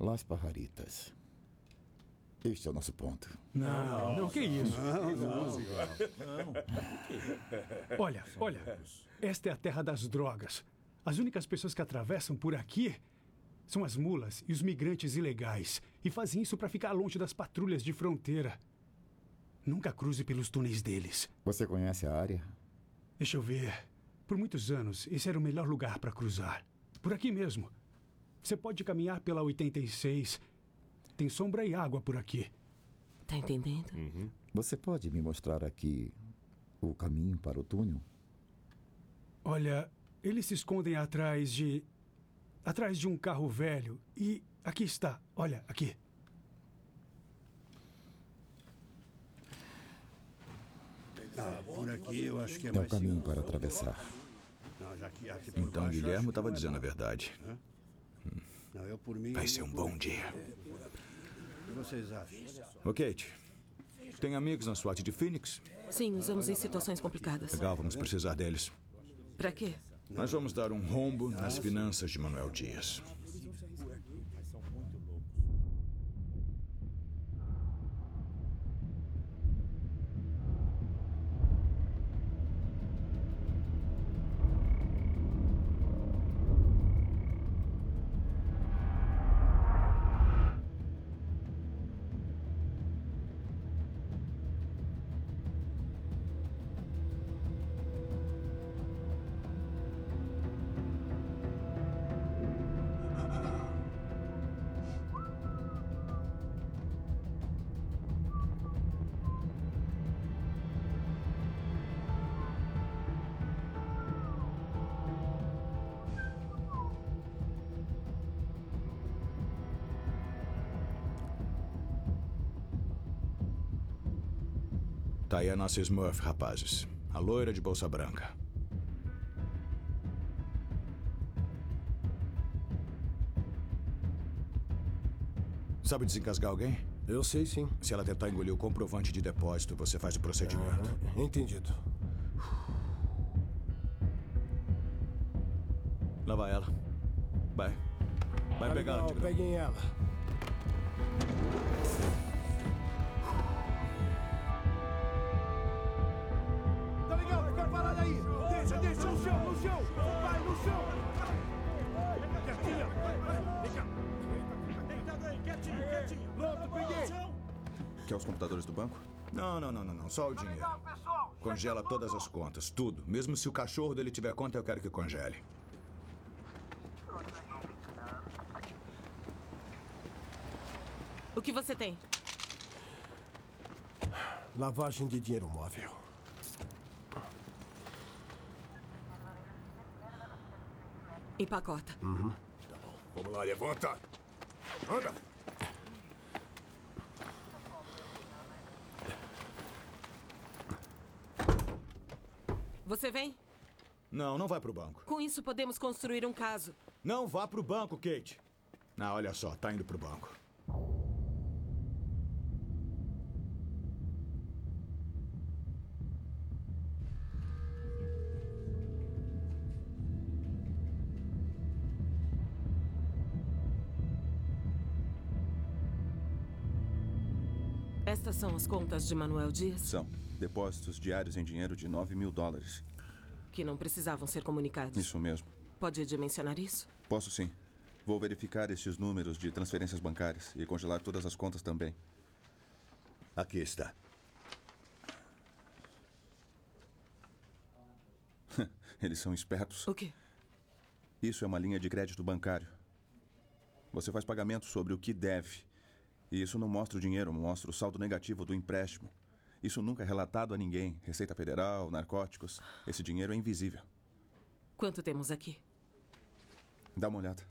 Las Pajaritas. Este é o nosso ponto. Não, que isso? Não. Olha. Esta é a terra das drogas. As únicas pessoas que atravessam por aqui são as mulas e os migrantes ilegais. E fazem isso para ficar longe das patrulhas de fronteira. Nunca cruze pelos túneis deles. Você conhece a área? Deixa eu ver. Por muitos anos, esse era o melhor lugar para cruzar. Por aqui mesmo. Você pode caminhar pela 86. Tem sombra e água por aqui. Tá entendendo? Você pode me mostrar aqui o caminho para o túnel? Olha, eles se escondem atrás de um carro velho. E aqui está. Olha, aqui. Por aqui eu acho que é mais... É o caminho para atravessar. Então Guilherme estava dizendo a verdade. Vai ser um bom dia. O que vocês acham? Ô, Kate, tem amigos na SWAT de Phoenix? Sim, usamos em situações complicadas. Legal, vamos precisar deles. Pra quê? Nós vamos dar um rombo nas finanças de Manuel Dias. Tá aí a nossa Smurf, rapazes. A loira de bolsa branca. Sabe desencasgar alguém? Eu sei, sim. Se ela tentar engolir o comprovante de depósito, você faz o procedimento. Entendido. Lá vai ela. Vai. Vai Tá pegar ela, legal, Tigrão. peguem ela. Tá legal, fica parado aí. Deixa no chão. Vai, no chão. Quietinha. Vem cá. Deitado aí, quietinho. Pronto, peguei. Quer os computadores do banco? Não. Só o dinheiro. Congela todas as contas, tudo. Mesmo se o cachorro dele tiver conta, eu quero que congele. O que você tem? Lavagem de dinheiro móvel. Empacota. Tá bom. Vamos lá, levanta. Anda. Você vem? Não vai pro banco. Com isso podemos construir um caso. Não vá pro banco, Kate. Olha só, tá indo pro banco. Estas são as contas de Manuel Dias? São. Depósitos diários em dinheiro de $9.000. Que não precisavam ser comunicados. Isso mesmo. Pode dimensionar isso? Posso sim. Vou verificar estes números de transferências bancárias e congelar todas as contas também. Aqui está. Eles são espertos. O quê? Isso é uma linha de crédito bancário. Você faz pagamento sobre o que deve. E isso não mostra o dinheiro, mostra o saldo negativo do empréstimo. Isso nunca é relatado a ninguém. Receita Federal, narcóticos. Esse dinheiro é invisível. Quanto temos aqui? Dá uma olhada.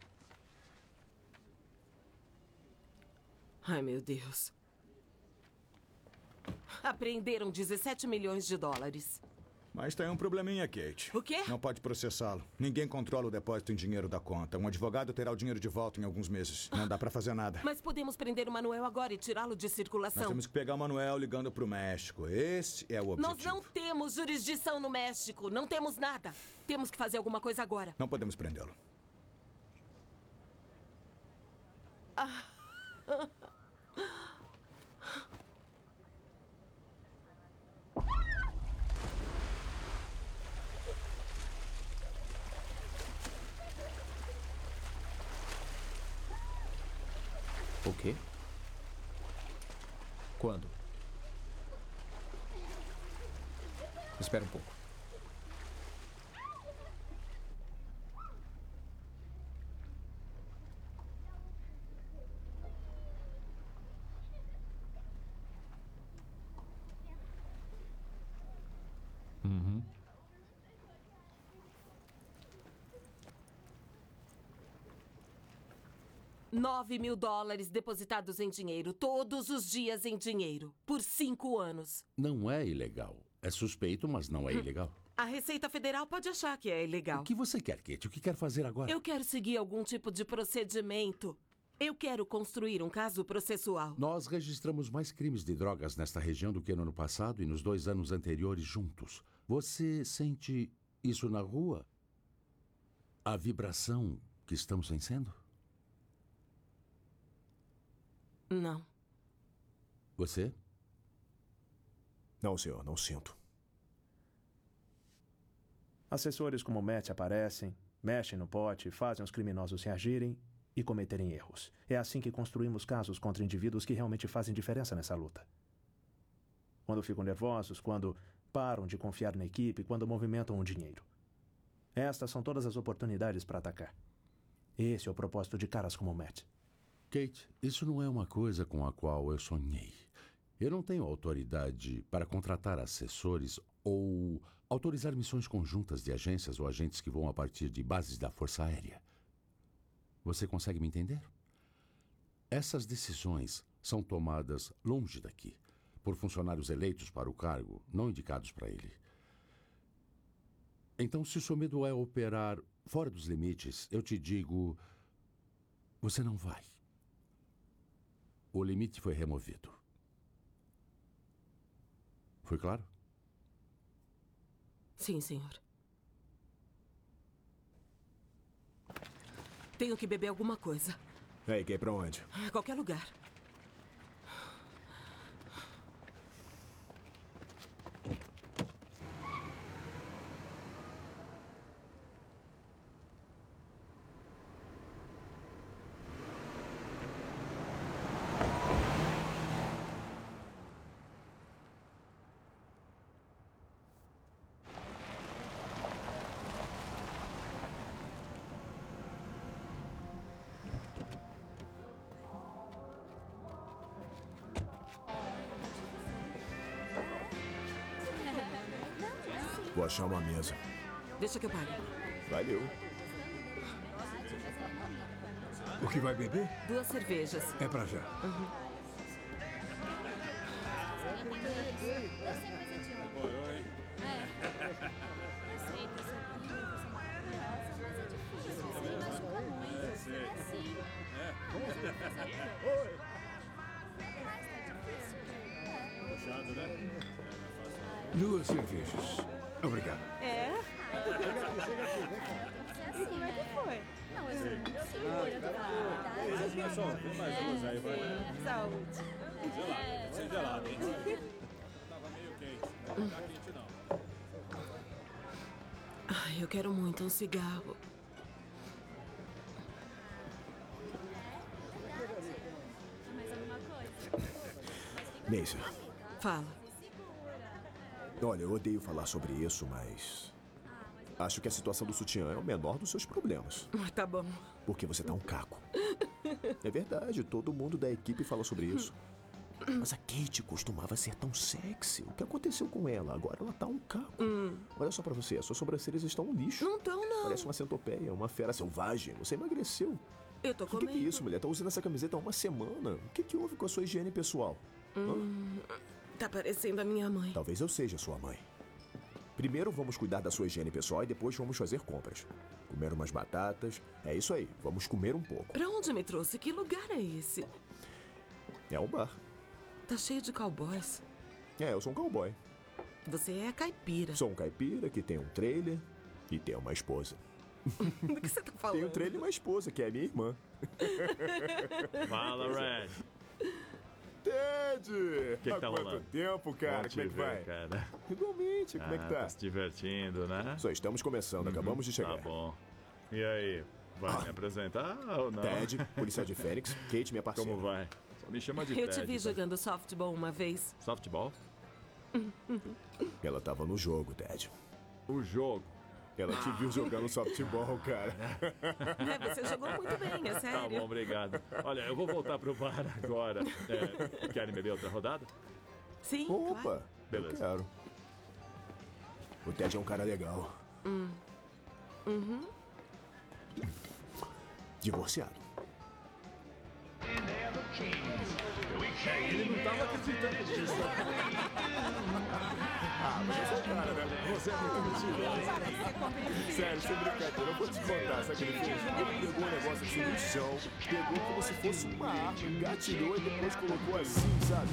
Ai, meu Deus. Apreenderam $17 milhões. Mas tem um probleminha, Kate. O quê? Não pode processá-lo. Ninguém controla o depósito em dinheiro da conta. Um advogado terá o dinheiro de volta em alguns meses. Não dá pra fazer nada. Mas podemos prender o Manuel agora e tirá-lo de circulação. Nós temos que pegar o Manuel ligando pro México. Esse é o objetivo. Nós não temos jurisdição no México. Não temos nada. Temos que fazer alguma coisa agora. Não podemos prendê-lo. O quê? Quando? Espera um pouco. Uhum. $9.000 depositados em dinheiro, todos os dias em dinheiro, por 5 anos. Não é ilegal. É suspeito, mas não é ilegal. A Receita Federal pode achar que é ilegal. O que você quer, Kate? O que quer fazer agora? Eu quero seguir algum tipo de procedimento. Eu quero construir um caso processual. Nós registramos mais crimes de drogas nesta região do que no ano passado e nos 2 anos anteriores juntos. Você sente isso na rua? A vibração que estamos vencendo? Não. Você? Não, senhor, não sinto. Assessores como Matt aparecem, mexem no pote, fazem os criminosos reagirem e cometerem erros. É assim que construímos casos contra indivíduos que realmente fazem diferença nessa luta. Quando ficam nervosos, quando param de confiar na equipe, quando movimentam o dinheiro. Estas são todas as oportunidades para atacar. Esse é o propósito de caras como Matt. Kate, isso não é uma coisa com a qual eu sonhei. Eu não tenho autoridade para contratar assessores ou autorizar missões conjuntas de agências ou agentes que vão a partir de bases da Força Aérea. Você consegue me entender? Essas decisões são tomadas longe daqui, por funcionários eleitos para o cargo, não indicados para ele. Então, se o seu medo é operar fora dos limites, eu te digo, você não vai. O limite foi removido. Foi claro? Sim, senhor. Tenho que beber alguma coisa. Ei, quer ir pra onde? Qualquer lugar. Vou achar uma mesa. Deixa que eu pague. Valeu. O que vai beber? 2 cervejas. É pra já. Uhum. Duas cervejas. Obrigado. É? Chega aqui, vem cá. Como é que foi? Não, eu sou muito segura. Pessoal, tem mais duas aí, vai. Saúde. Gelado, sem gelado, hein? Tava meio quente. Não tá quente, não. Ai, eu quero muito um cigarro. Mais alguma coisa? Mason. Fala. Olha, eu odeio falar sobre isso, mas acho que a situação do sutiã é o menor dos seus problemas. Tá bom. Porque você tá um caco. É verdade, todo mundo da equipe fala sobre isso. Mas a Kate costumava ser tão sexy. O que aconteceu com ela? Agora ela tá um caco. Olha só pra você, as suas sobrancelhas estão um lixo. Não estão, não. Parece uma centopeia, uma fera selvagem. Você emagreceu. Eu tô comendo. O que é isso, mulher? Tá usando essa camiseta há uma semana. O que houve com a sua higiene pessoal? Tá parecendo a minha mãe. Talvez eu seja sua mãe. Primeiro vamos cuidar da sua higiene pessoal e depois vamos fazer compras. Comer umas batatas. É isso aí, vamos comer um pouco. Pra onde me trouxe? Que lugar é esse? É um bar. Tá cheio de cowboys. É, eu sou um cowboy. Você é caipira. Sou um caipira que tem um trailer e tem uma esposa. Do que você tá falando? Tenho um trailer e uma esposa, que é minha irmã. Fala, Red. Ted! Que tá Há quanto rolando? tempo, cara? Bom Como é que te ver, vai? cara. Igualmente, como é que tá? Tá se divertindo, né? Só estamos começando, acabamos de chegar. Tá bom. E aí, vai me apresentar ou não? Ted, policial de Fênix, Kate, minha parceira. Como vai? Só me chama de Eu Ted. te vi tá? jogando softball uma vez. Softball? Ela tava no jogo, Ted. O jogo? Ela te viu jogando softball, cara. Você jogou muito bem, é sério. Tá bom, obrigado. Olha, eu vou voltar pro bar agora. Querem beber outra rodada? Sim, Opa, claro. Beleza. Eu quero. O Ted é um cara legal. Uhum. Divorciado. Ele não tava acreditando nisso. Mas você é o cara, né? Você é muito mentiroso. Sério, sem brincadeira, eu vou te contar, sabe o que ele fez? Ele pegou um negócio assim no chão, pegou como se fosse uma arma, engatilhou e depois colocou assim, sabe?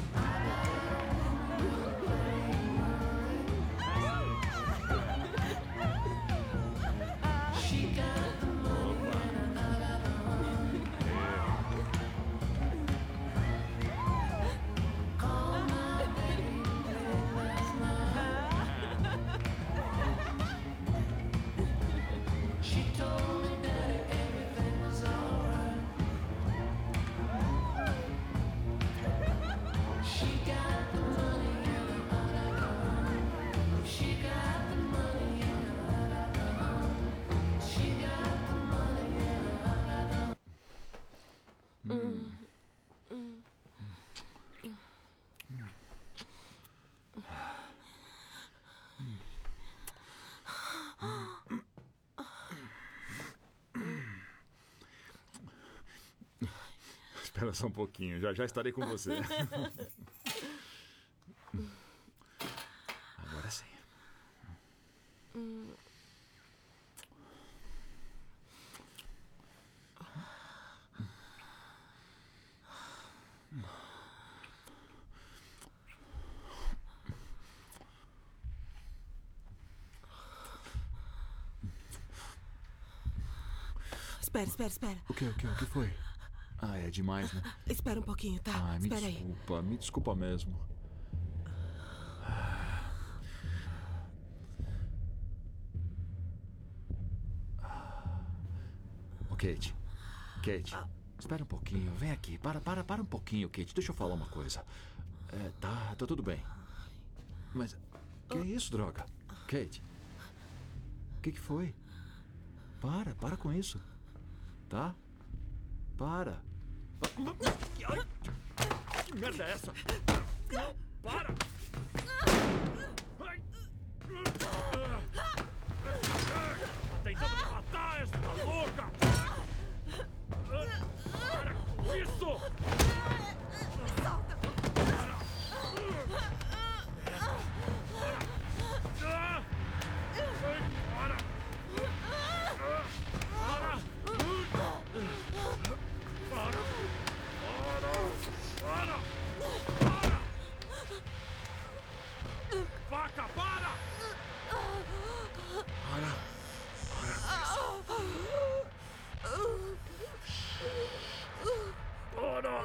Espera só um pouquinho, já estarei com você. Agora sim. Espera. O que foi? Ah, é demais, né? Espera um pouquinho, tá? Ah, me Espera aí. desculpa, me desculpa mesmo. Ô, Kate, espera um pouquinho, vem aqui, para um pouquinho, Kate, deixa eu falar uma coisa. Tá tudo bem. Mas, que é isso, droga? Kate, o que foi? Para com isso, tá? Para. Que merda é essa? Não, para! Tá tentando me matar, essa louca! Para com isso! Vaca, para! Para!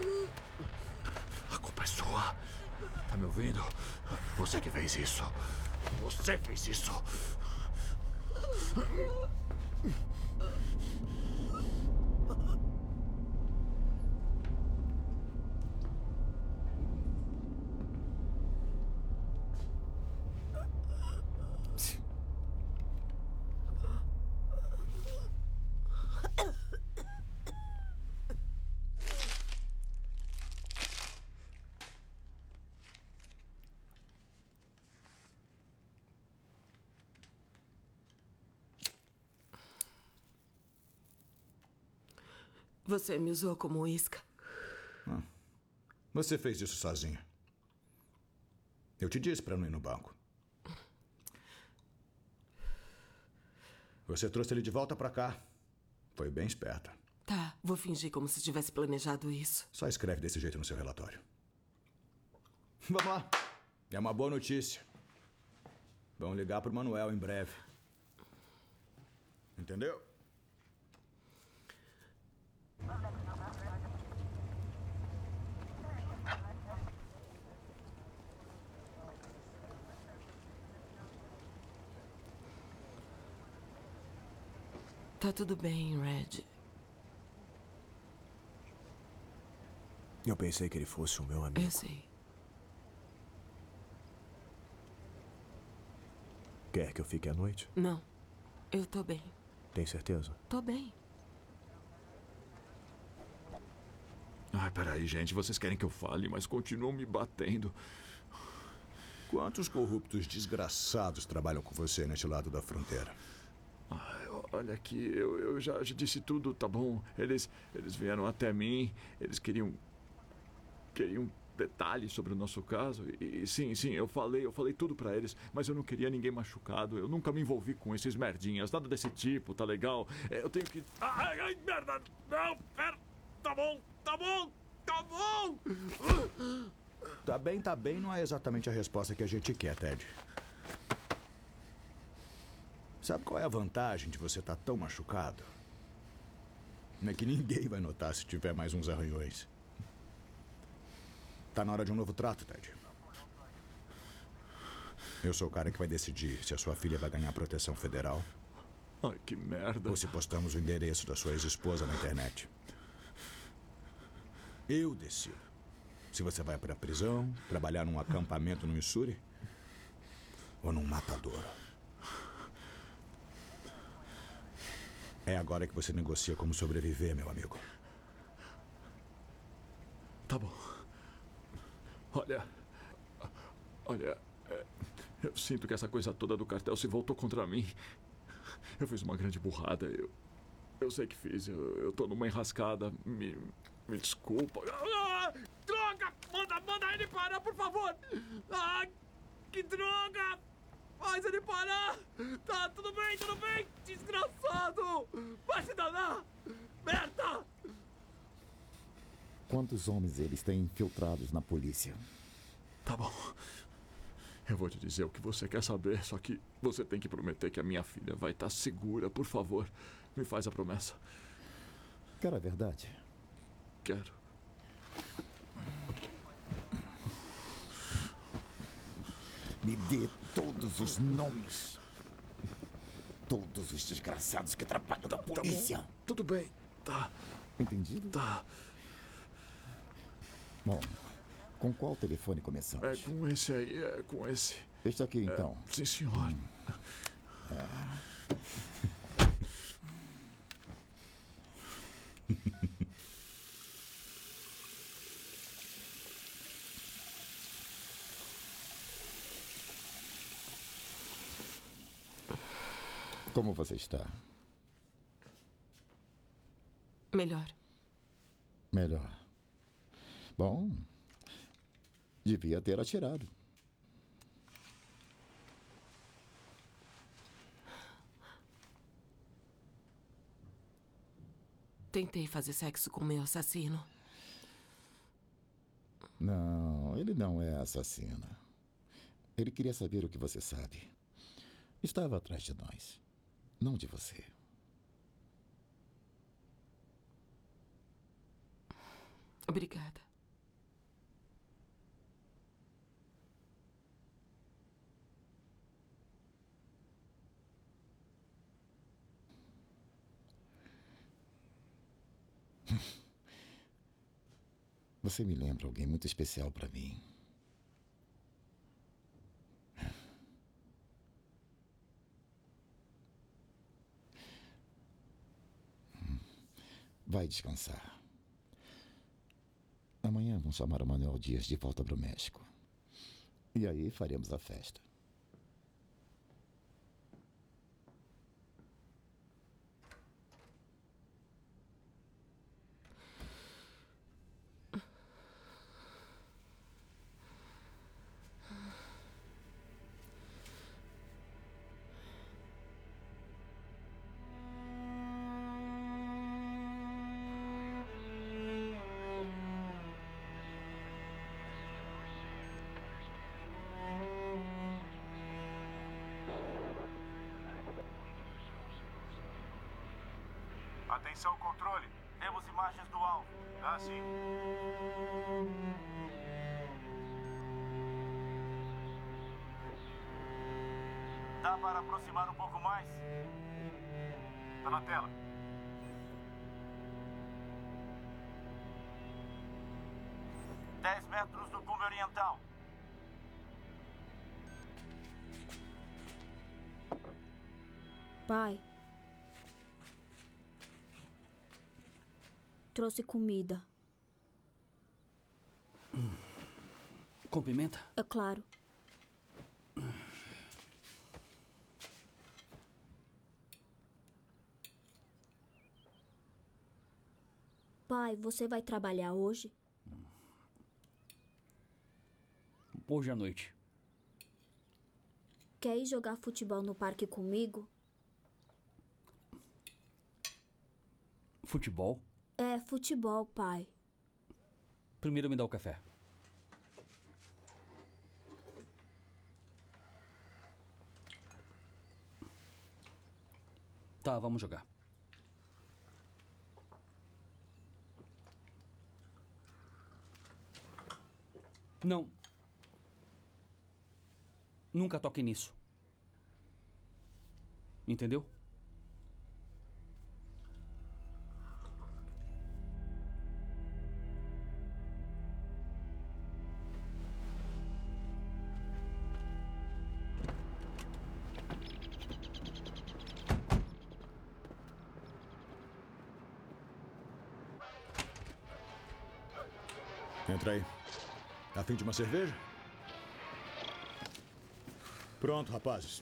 A culpa é sua. Tá me ouvindo? Você que fez isso. Você fez isso. Você me usou como isca. Você fez isso sozinho. Eu te disse para não ir no banco. Você trouxe ele de volta para cá. Foi bem esperta. Tá, vou fingir como se tivesse planejado isso. Só escreve desse jeito no seu relatório. Vamos lá. É uma boa notícia. Vão ligar pro Manuel em breve. Entendeu? Tá tudo bem, Red. Eu pensei que ele fosse o meu amigo. Eu sei. Quer que eu fique à noite? Não. Eu tô bem. Tem certeza? Tô bem. Ai, peraí, gente. Vocês querem que eu fale, mas continuam me batendo. Quantos corruptos desgraçados trabalham com você neste lado da fronteira? Ai, olha aqui, eu já disse tudo, tá bom? Eles vieram até mim, eles queriam detalhes sobre o nosso caso. E sim, eu falei tudo pra eles, mas eu não queria ninguém machucado. Eu nunca me envolvi com esses merdinhas, nada desse tipo, tá legal? Eu tenho que... Ai, merda! Não, pera! Tá bom! Tá bem, não é exatamente a resposta que a gente quer, Ted. Sabe qual é a vantagem de você estar tão machucado? É que ninguém vai notar se tiver mais uns arranhões. Tá na hora de um novo trato, Ted. Eu sou o cara que vai decidir se a sua filha vai ganhar proteção federal. Ai, que merda. Ou se postamos o endereço da sua ex-esposa na internet. Eu decido se você vai pra prisão, trabalhar num acampamento no Missouri ou num matadouro. É agora que você negocia como sobreviver, meu amigo. Tá bom. Olha, eu sinto que essa coisa toda do cartel se voltou contra mim. Eu fiz uma grande burrada. Eu sei que fiz. Eu tô numa enrascada. Me desculpa. Droga! Manda ele parar, por favor! Que droga! Faz ele parar! Tá, tudo bem! Desgraçado! Vai se danar! Merda! Quantos homens eles têm infiltrados na polícia? Tá bom. Eu vou te dizer o que você quer saber, só que você tem que prometer que a minha filha vai estar segura, por favor. Me faz a promessa. Quer a verdade? Quero. Me dê todos os nomes. Todos os desgraçados que trabalham da polícia. Tá bom. Tudo bem. Tá. Entendido? Tá. Bom, com qual telefone começamos? É com esse aí, é com esse. Este aqui, então. Sim, senhor. Como você está? Melhor. Melhor. Bom, devia ter atirado. Tentei fazer sexo com meu assassino. Não, ele não é assassino. Ele queria saber o que você sabe. Estava atrás de nós, não de você. Obrigada. Você me lembra alguém muito especial para mim. Vai descansar. Amanhã vamos chamar o Manuel Dias de volta para o México. E aí faremos a festa. Atenção, controle. Temos imagens do alvo. Ah, sim. Dá para aproximar um pouco mais? Tá na tela. Dez metros do cume oriental. Pai. Trouxe comida. Com pimenta? É claro. Pai, você vai trabalhar hoje? Hoje à noite. Quer ir jogar futebol no parque comigo? Futebol? É, futebol, pai. Primeiro me dá o café. Tá, vamos jogar. Não. Nunca toque nisso. Entendeu? Entra aí. Tá a fim de uma cerveja? Pronto, rapazes.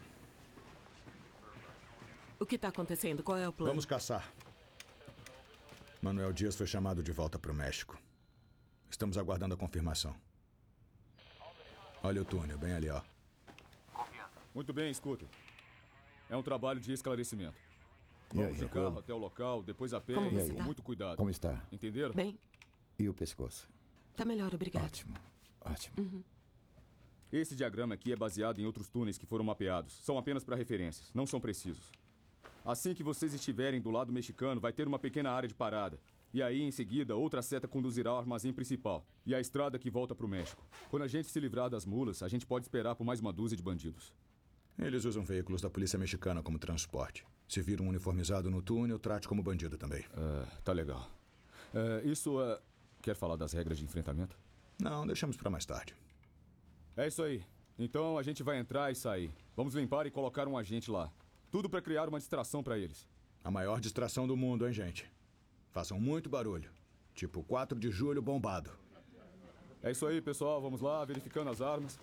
O que está acontecendo? Qual é o plano? Vamos caçar. Manuel Dias foi chamado de volta para o México. Estamos aguardando a confirmação. Olha o túnel, bem ali, ó. Muito bem, escutem. É um trabalho de esclarecimento. E aí, Vamos de carro até o local, depois a pé, Como você com tá? muito cuidado. Como está? Entenderam? Bem, E o pescoço? tá melhor, obrigado. Ótimo. Uhum. Esse diagrama aqui é baseado em outros túneis que foram mapeados. São apenas para referências, não são precisos. Assim que vocês estiverem do lado mexicano, vai ter uma pequena área de parada. E aí, em seguida, outra seta conduzirá ao armazém principal e a estrada que volta para o México. Quando a gente se livrar das mulas, a gente pode esperar por mais uma dúzia de bandidos. Eles usam veículos da polícia mexicana como transporte. Se vir um uniformizado no túnel, trate como bandido também. Tá legal. Quer falar das regras de enfrentamento? Não, deixamos para mais tarde. É isso aí. Então a gente vai entrar e sair. Vamos limpar e colocar um agente lá. Tudo para criar uma distração para eles. A maior distração do mundo, hein, gente? Façam muito barulho. Tipo 4 de julho bombado. É isso aí, pessoal. Vamos lá, verificando as armas.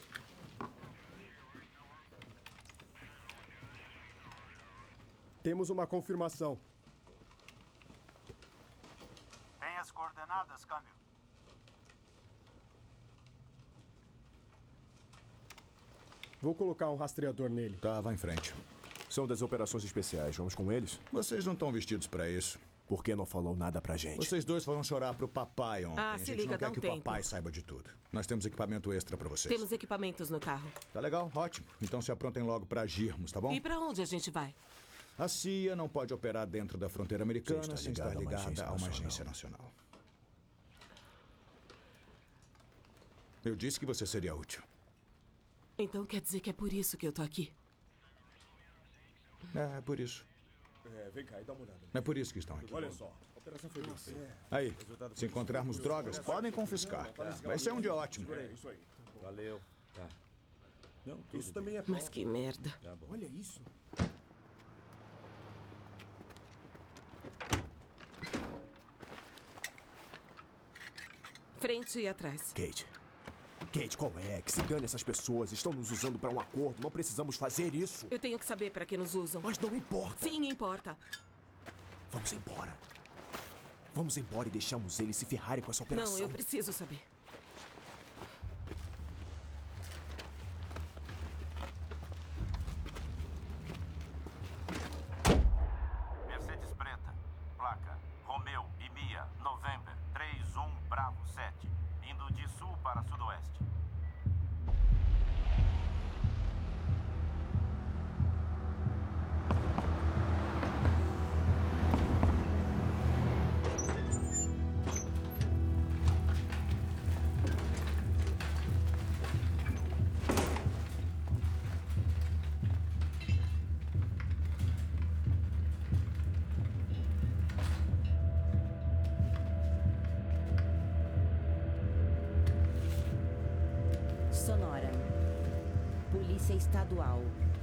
Temos uma confirmação. Tem as coordenadas, câmbio. Vou colocar um rastreador nele. Tá, vá em frente. São das operações especiais. Vamos com eles? Vocês não estão vestidos para isso. Por que não falou nada pra gente? Vocês dois foram chorar pro papai ontem. Ah, A se gente liga, não dá quer um que tempo. o papai saiba de tudo. Nós temos equipamento extra pra vocês. Temos equipamentos no carro. Tá legal? Ótimo. Então se aprontem logo pra agirmos, tá bom? E pra onde a gente vai? A CIA não pode operar dentro da fronteira americana Você está sem estar ligado a uma ligada a uma agência agência nacional. Eu disse que você seria útil. Então quer dizer que é por isso que eu tô aqui? É por isso. Vem cá e dá uma olhada. É por isso que estão aqui. Olha só, a operação foi bem feita. Aí, se encontrarmos drogas, podem confiscar. Vai ser um dia ótimo. Isso aí. Valeu. Tá. Não, isso também é Mas que merda. Tá bom. Olha isso. Frente e atrás. Kate. Kate, qual é? Que se dane essas pessoas. Estão nos usando para um acordo. Não precisamos fazer isso. Eu tenho que saber pra que nos usam. Mas não importa. Sim, importa. Vamos embora. Vamos embora e deixamos eles se ferrarem com essa operação. Não, eu preciso saber. Mercedes preta. Placa Romeu e Mia, November 31 Bravo 7. Indo de sul para sudoeste. sonora. Polícia Estadual.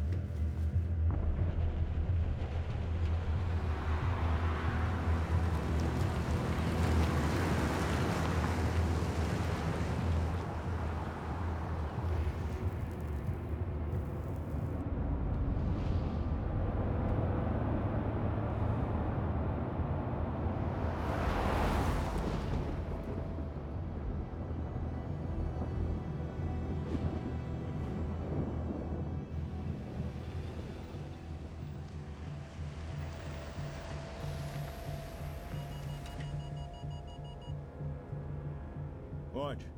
Onde?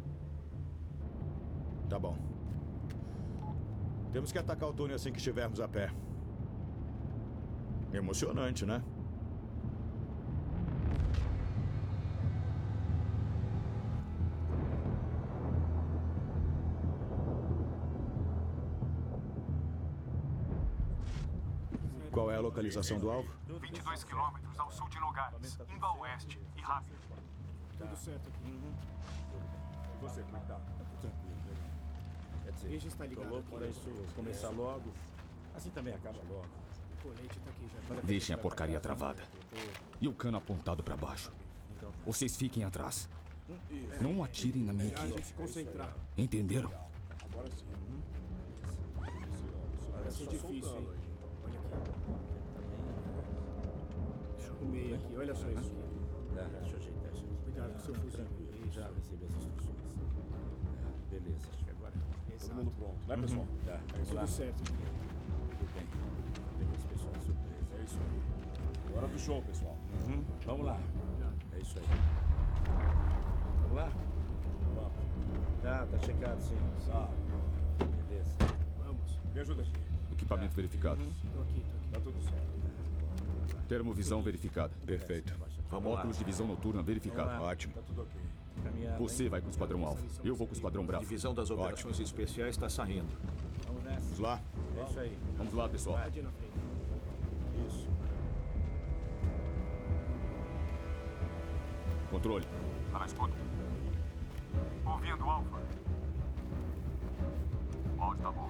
Tá bom. Temos que atacar o túnel assim que estivermos a pé. Emocionante, né? Qual é a localização do alvo? 22 quilômetros ao sul de Nogales, indo a oeste, e rápido. Tudo certo aqui. Você, como é que tá? Tranquilo. Quer dizer, Deixa estar ligado tô louco aqui. para isso começar logo. Assim também acaba logo. O colete tá aqui já. Deixem a porcaria travada. E o cano apontado para baixo. Vocês fiquem atrás. Não atirem na minha A gente equipe. se concentrar. Entenderam? Agora sim. Vai ser difícil, hein? Olha aqui. O meio aqui, olha só isso aqui. Deixa eu ajeitar isso aqui. Cuidado com o seu fuzil. Já recebi as instruções. Beleza, acho que agora. Todo mundo pronto, né, pessoal? Tá, Tudo certo aqui. Tudo bem. Peguei esse pessoal de surpresa. É isso aí. Hora do show, pessoal. Vamos lá. É isso aí. Vamos lá? Vamos. Tá checado, sim. Tá. Beleza. Vamos. Me ajuda aqui. Equipamento verificado. Tô aqui. Tá tudo certo. Termovisão verificada. Perfeito. Óculos de visão noturna verificado. Ótimo. Tá tudo ok. Você vai com o esquadrão alfa. Eu vou com o esquadrão bravo. Divisão das operações especiais está saindo. Vamos nessa. Vamos lá. É isso aí. Vamos lá, pessoal. Vai na frente. Isso. Controle. Tá na escuta. Ouvindo, Alfa. O áudio tá bom.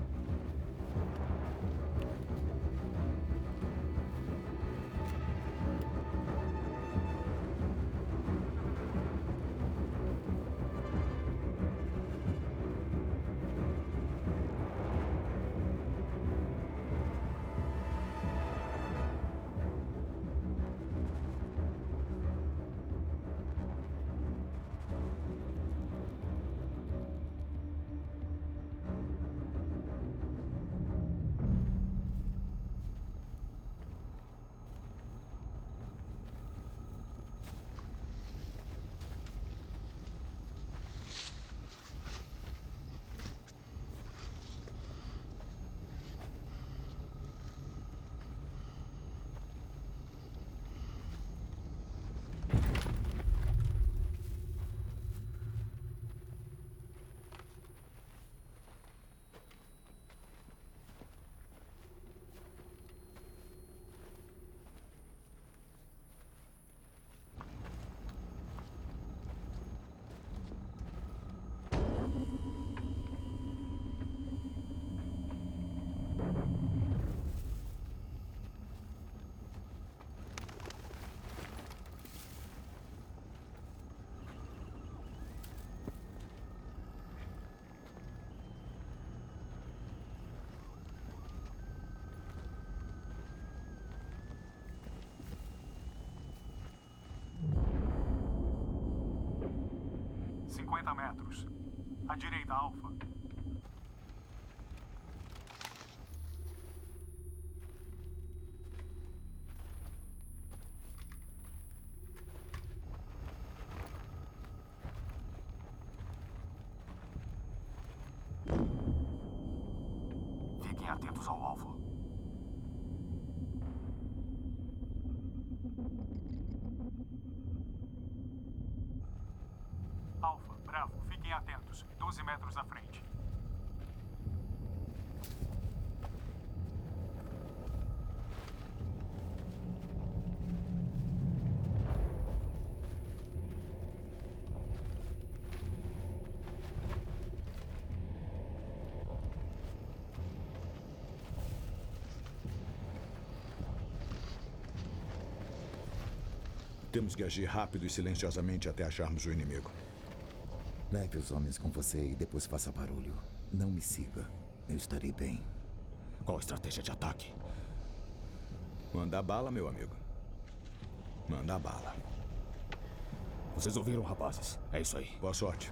metros. À direita, Alfa. Fiquem atentos ao alvo. Alfa, Bravo, fiquem atentos. 12 metros à frente. Temos que agir rápido e silenciosamente até acharmos o inimigo. Leve os homens com você e depois faça barulho. Não me siga. Eu estarei bem. Qual a estratégia de ataque? Manda bala, meu amigo. Manda bala. Vocês ouviram, rapazes? É isso aí. Boa sorte.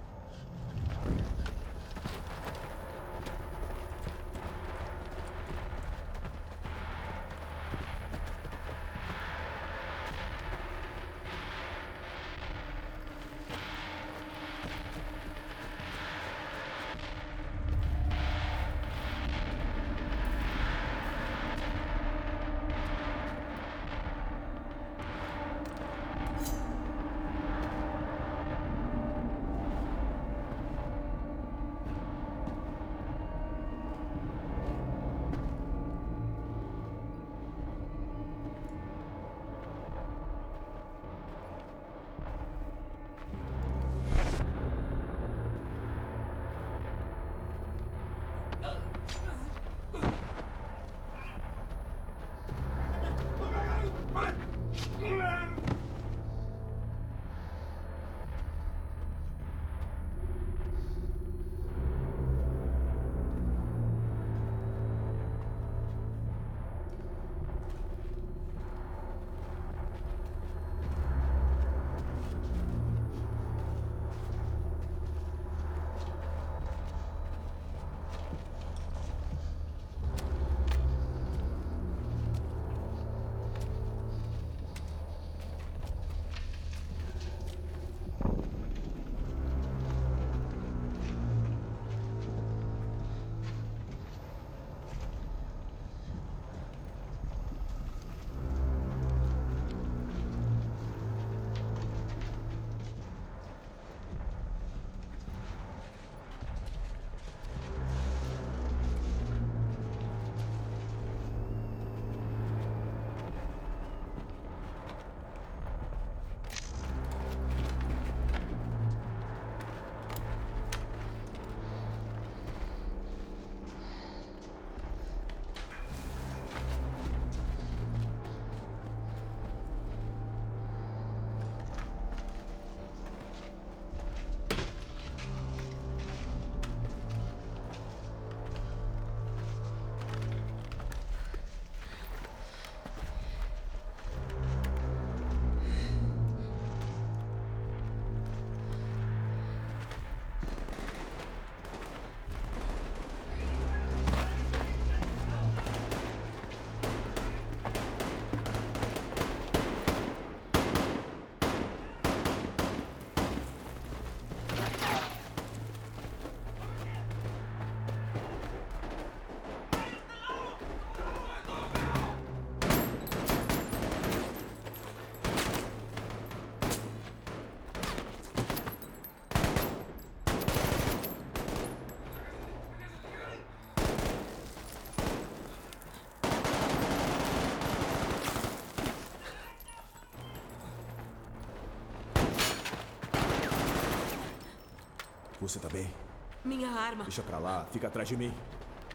Você tá bem? Minha arma. Deixa pra lá, fica atrás de mim.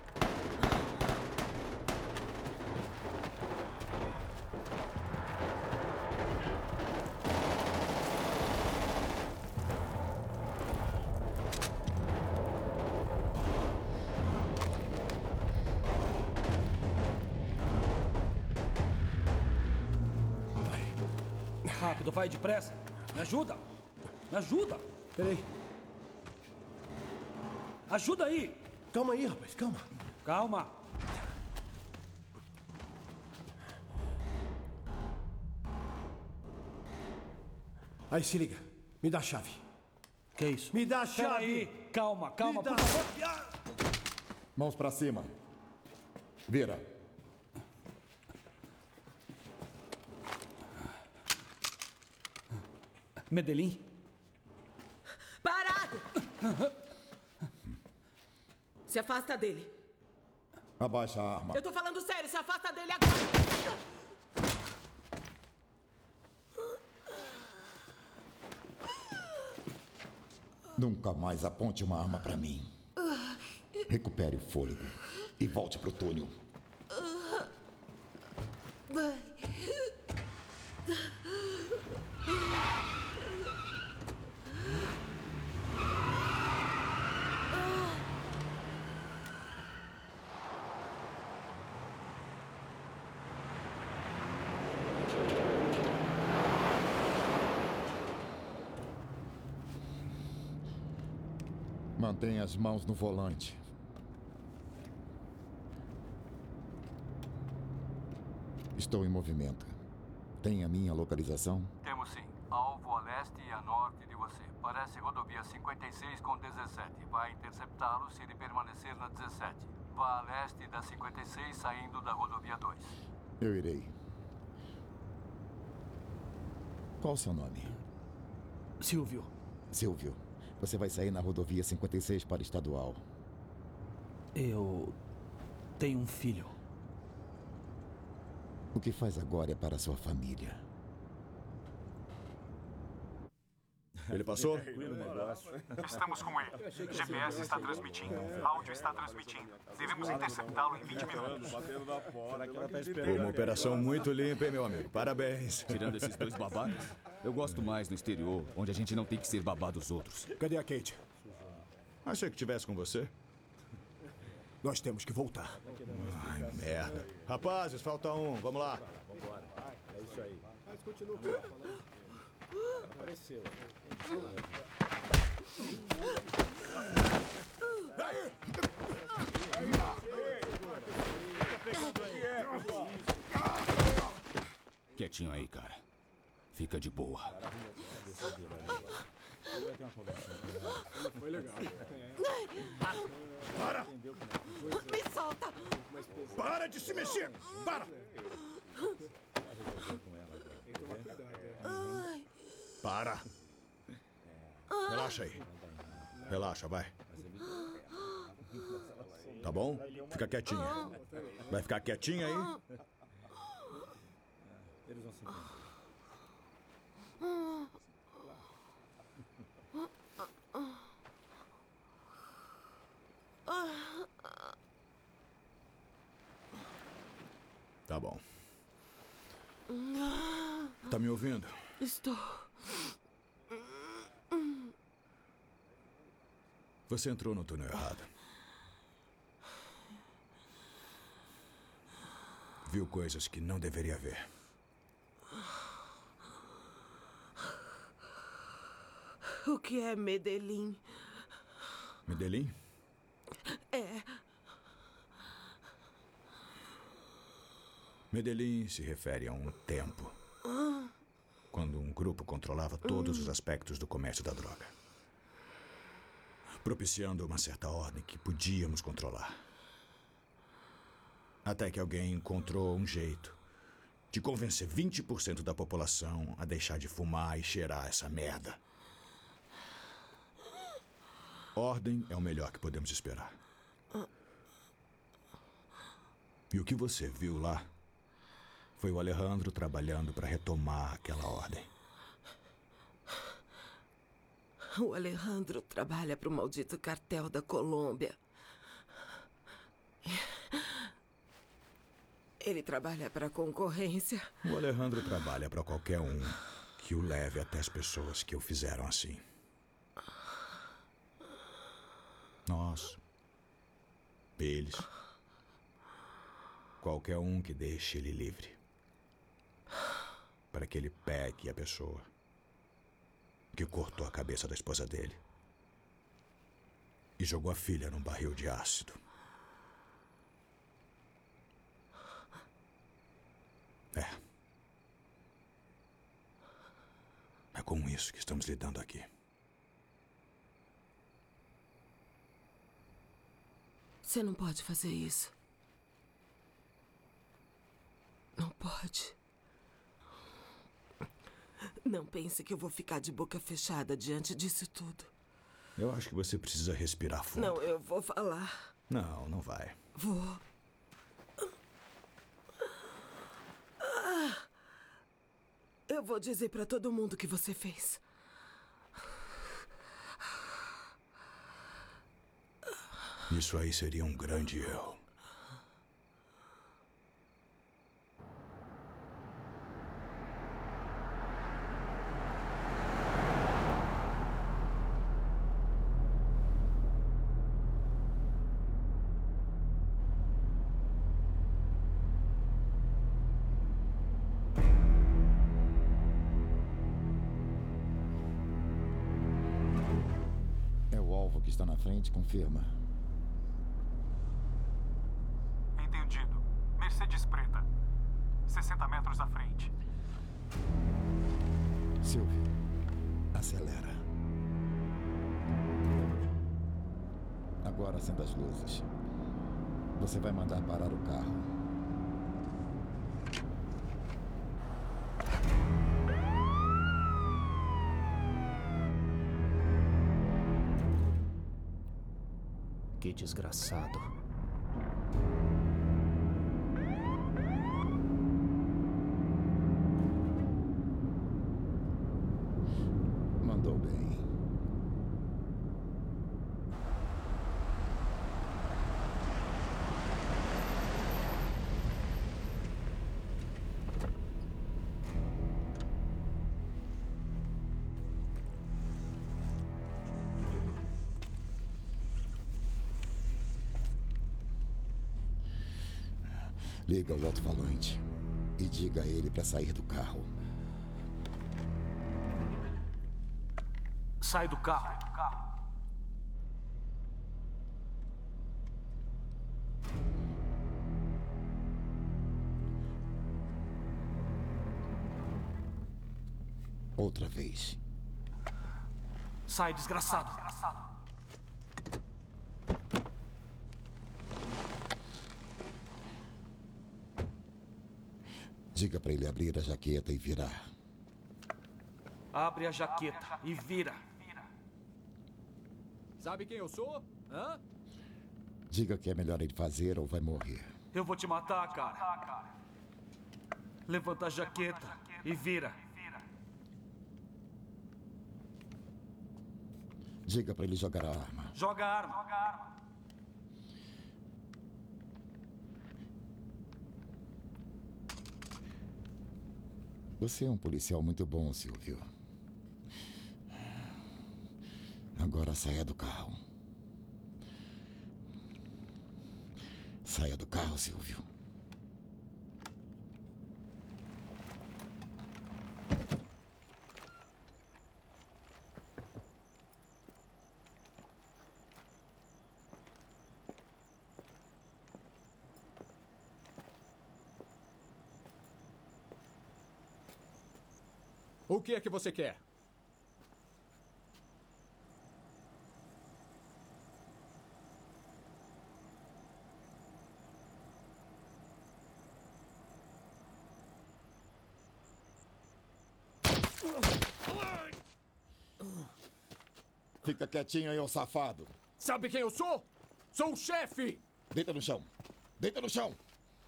Rápido, vai depressa. Me ajuda. Me ajuda. Peraí. Ajuda aí! Calma aí, rapaz, calma. Calma. Aí, se liga. Me dá a chave. Que é isso? Me dá a chave! Peraí. Calma, calma, Me dá. por favor. Mãos pra cima. Vira. Medellín? Parado! Se afasta dele. Abaixa a arma. Eu tô falando sério, se afasta dele agora! Nunca mais aponte uma arma pra mim. Recupere o fôlego e volte pro túnel. Mantenha as mãos no volante. Estou em movimento. Tem a minha localização? Temos sim. Alvo a leste e a norte de você. Parece rodovia 56 com 17. Vai interceptá-lo se ele permanecer na 17. Vá a leste da 56 saindo da rodovia 2. Eu irei. Qual o seu nome? Silvio. Silvio. Você vai sair na rodovia 56 para Estadual. Eu tenho um filho. O que faz agora é para sua família. Ele passou? Estamos com ele. GPS está transmitindo. Áudio está transmitindo. Devemos interceptá-lo em 20 minutos. Uma operação muito limpa, hein, meu amigo? Parabéns. Tirando esses dois babacas, eu gosto mais no exterior, onde a gente não tem que ser babá dos outros. Cadê a Kate? Achei que tivesse com você. Nós temos que voltar. Ai, merda. Rapazes, falta um. Vamos lá. Vambora. É isso aí. Mas continua. Apareceu. Quietinho aí, cara. Fica de boa. Foi legal. Para! Me solta! Para de se mexer! Para! Para! Relaxa aí. Relaxa, vai. Tá bom? Fica quietinha. Vai ficar quietinha aí? Eles vão se entender. Tá bom. Tá me ouvindo? Estou. Você entrou no túnel errado. Viu coisas que não deveria ver. O que é Medellín? Medellín? É. Medellín se refere a um tempo quando um grupo controlava todos os aspectos do comércio da droga, propiciando uma certa ordem que podíamos controlar. Até que alguém encontrou um jeito de convencer 20% da população a deixar de fumar e cheirar essa merda. Ordem é o melhor que podemos esperar. E o que você viu lá foi o Alejandro trabalhando para retomar aquela ordem. O Alejandro trabalha para o maldito cartel da Colômbia. Ele trabalha para a concorrência. O Alejandro trabalha para qualquer um que o leve até as pessoas que o fizeram assim. Nós. Eles. Qualquer um que deixe ele livre. Para que ele pegue a pessoa que cortou a cabeça da esposa dele e jogou a filha num barril de ácido. É com isso que estamos lidando aqui. Você não pode fazer isso. Não pode. Não pense que eu vou ficar de boca fechada diante disso tudo. Eu acho que você precisa respirar fundo. Não, eu vou falar. Não, não vai. Vou. Eu vou dizer pra todo mundo o que você fez. Isso aí seria um grande erro. está na frente, confirma. Entendido. Mercedes preta. 60 metros à frente. Silvio, acelera. Agora acenda as luzes. Você vai mandar parar o carro. Que desgraçado. Mandou bem. Liga o alto-falante e diga a ele para sair do carro. Sai do carro. Outra vez. Sai, desgraçado. Diga para ele abrir a jaqueta e virar. Abre a jaqueta e vira. Sabe quem eu sou? Hã? Diga que é melhor ele fazer ou vai morrer. Eu vou te matar, cara. Levanta a jaqueta e vira. Diga para ele jogar a arma. Joga a arma. Você é um policial muito bom, Silvio. Agora saia do carro. Saia do carro, Silvio. O que é que você quer? Fica quietinho aí, ô safado. Sabe quem eu sou? Sou o chefe! Deita no chão. Deita no chão.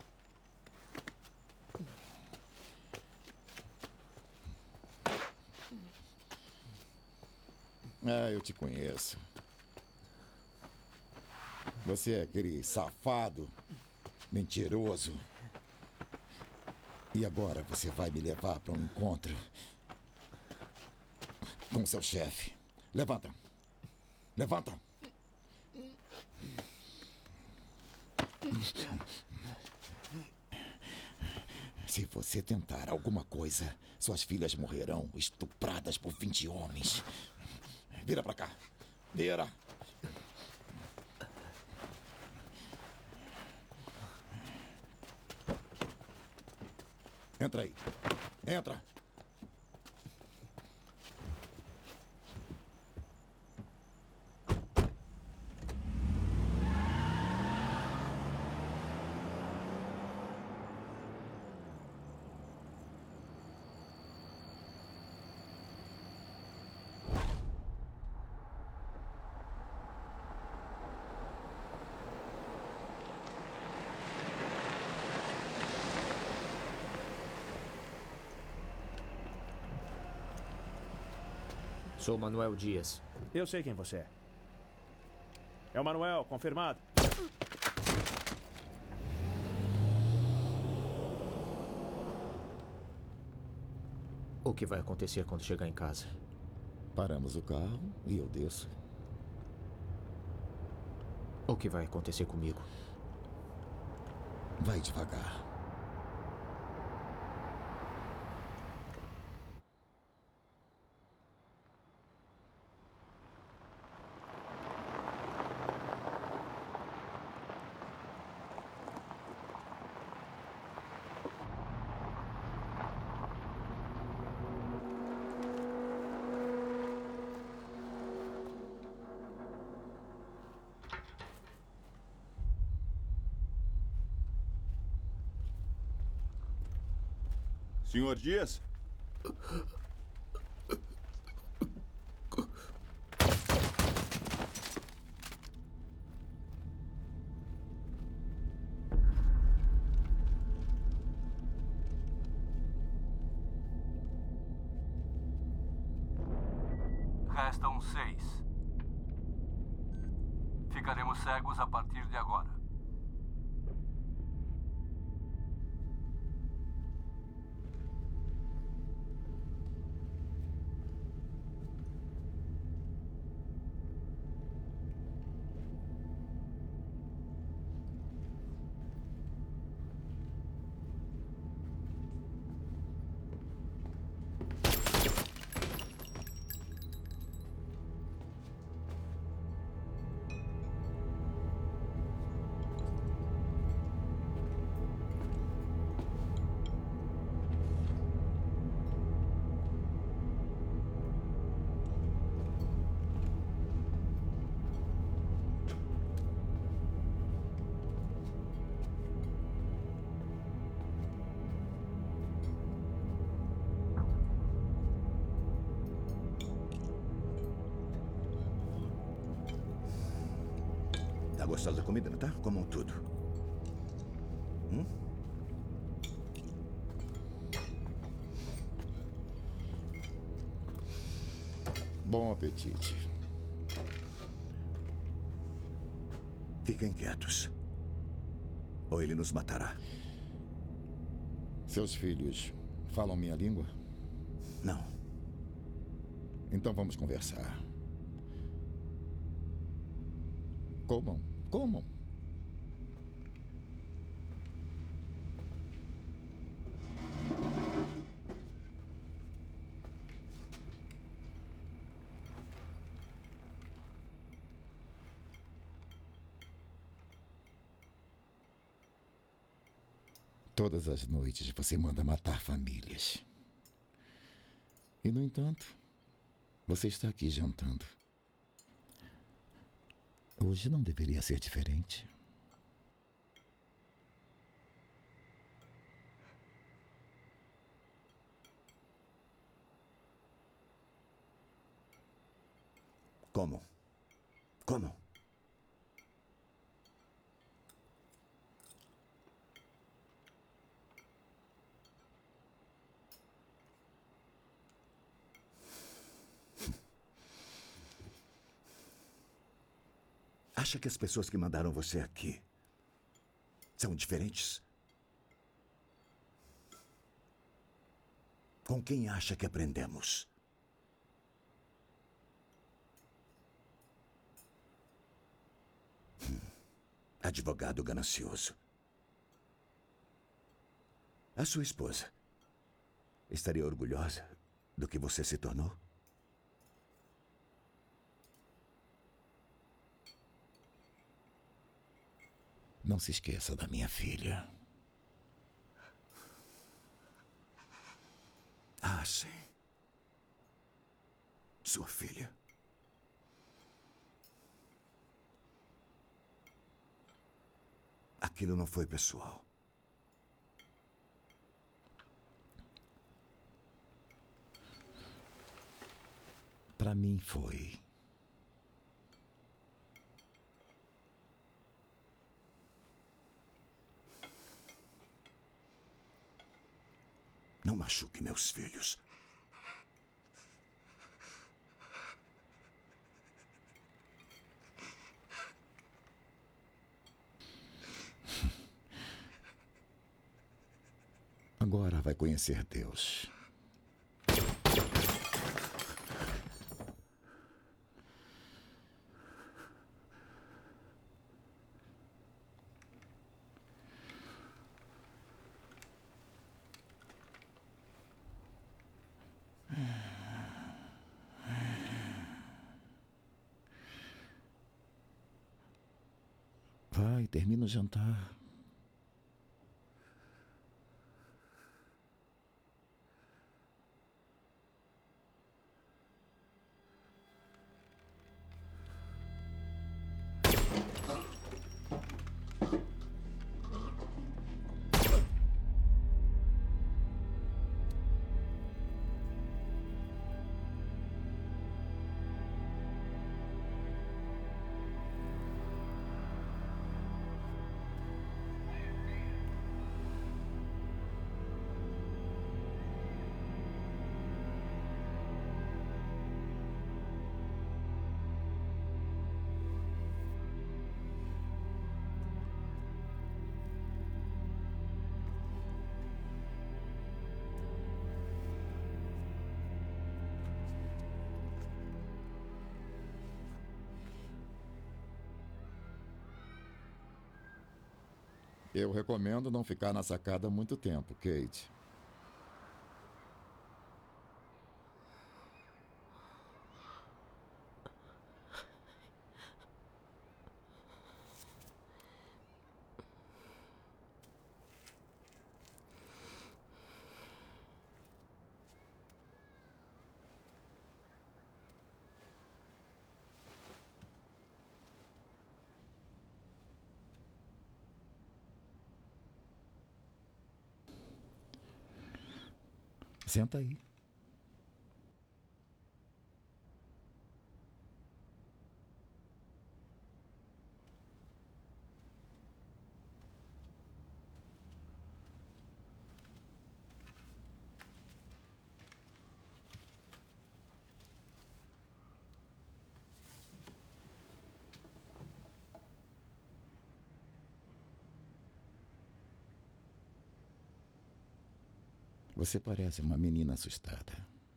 Ah, eu te conheço. Você é aquele safado, mentiroso. E agora você vai me levar para um encontro com seu chefe. Levanta. Levanta. Se você tentar alguma coisa, suas filhas morrerão estupradas por 20 homens. Vira pra cá. Vira. Entra aí. Entra. Sou Manuel Dias. Eu sei quem você é. É o Manuel, confirmado. O que vai acontecer quando chegar em casa? Paramos o carro e eu desço. O que vai acontecer comigo? Vai devagar. Senhor Dias? Restam 6. Ficaremos cegos a partir de agora. Tá gostosa da comida, não tá? Comam tudo. Bom apetite. Fiquem quietos. Ou ele nos matará. Seus filhos falam minha língua? Não. Então vamos conversar. Comam, comam. Todas as noites você manda matar famílias. E, no entanto, você está aqui jantando. Hoje não deveria ser diferente. Comam. Comam. Acha que as pessoas que mandaram você aqui são diferentes? Com quem acha que aprendemos? Advogado ganancioso. A sua esposa estaria orgulhosa do que você se tornou? Não se esqueça da minha filha. Ah, sim. Sua filha. Aquilo não foi pessoal. Para mim foi. Não machuque meus filhos. Agora vai conhecer Deus. Vai, termina o jantar. Eu recomendo não ficar na sacada muito tempo, Kate. Senta aí. Você parece uma menina assustada.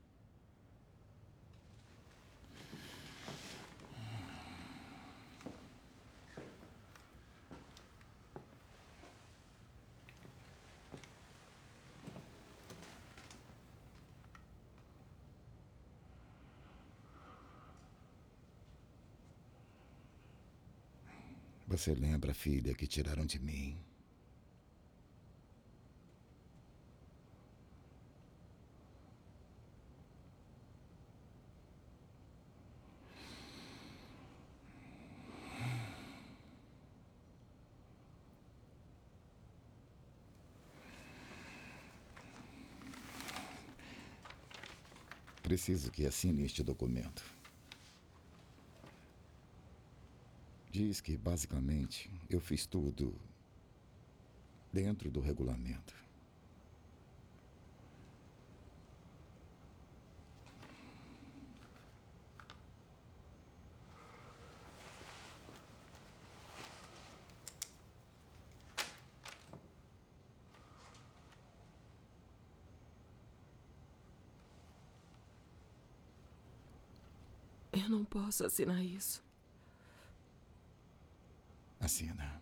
Você lembra a filha que tiraram de mim? Preciso que assine este documento. Diz que, basicamente, eu fiz tudo dentro do regulamento. Eu não posso assinar isso. Assina.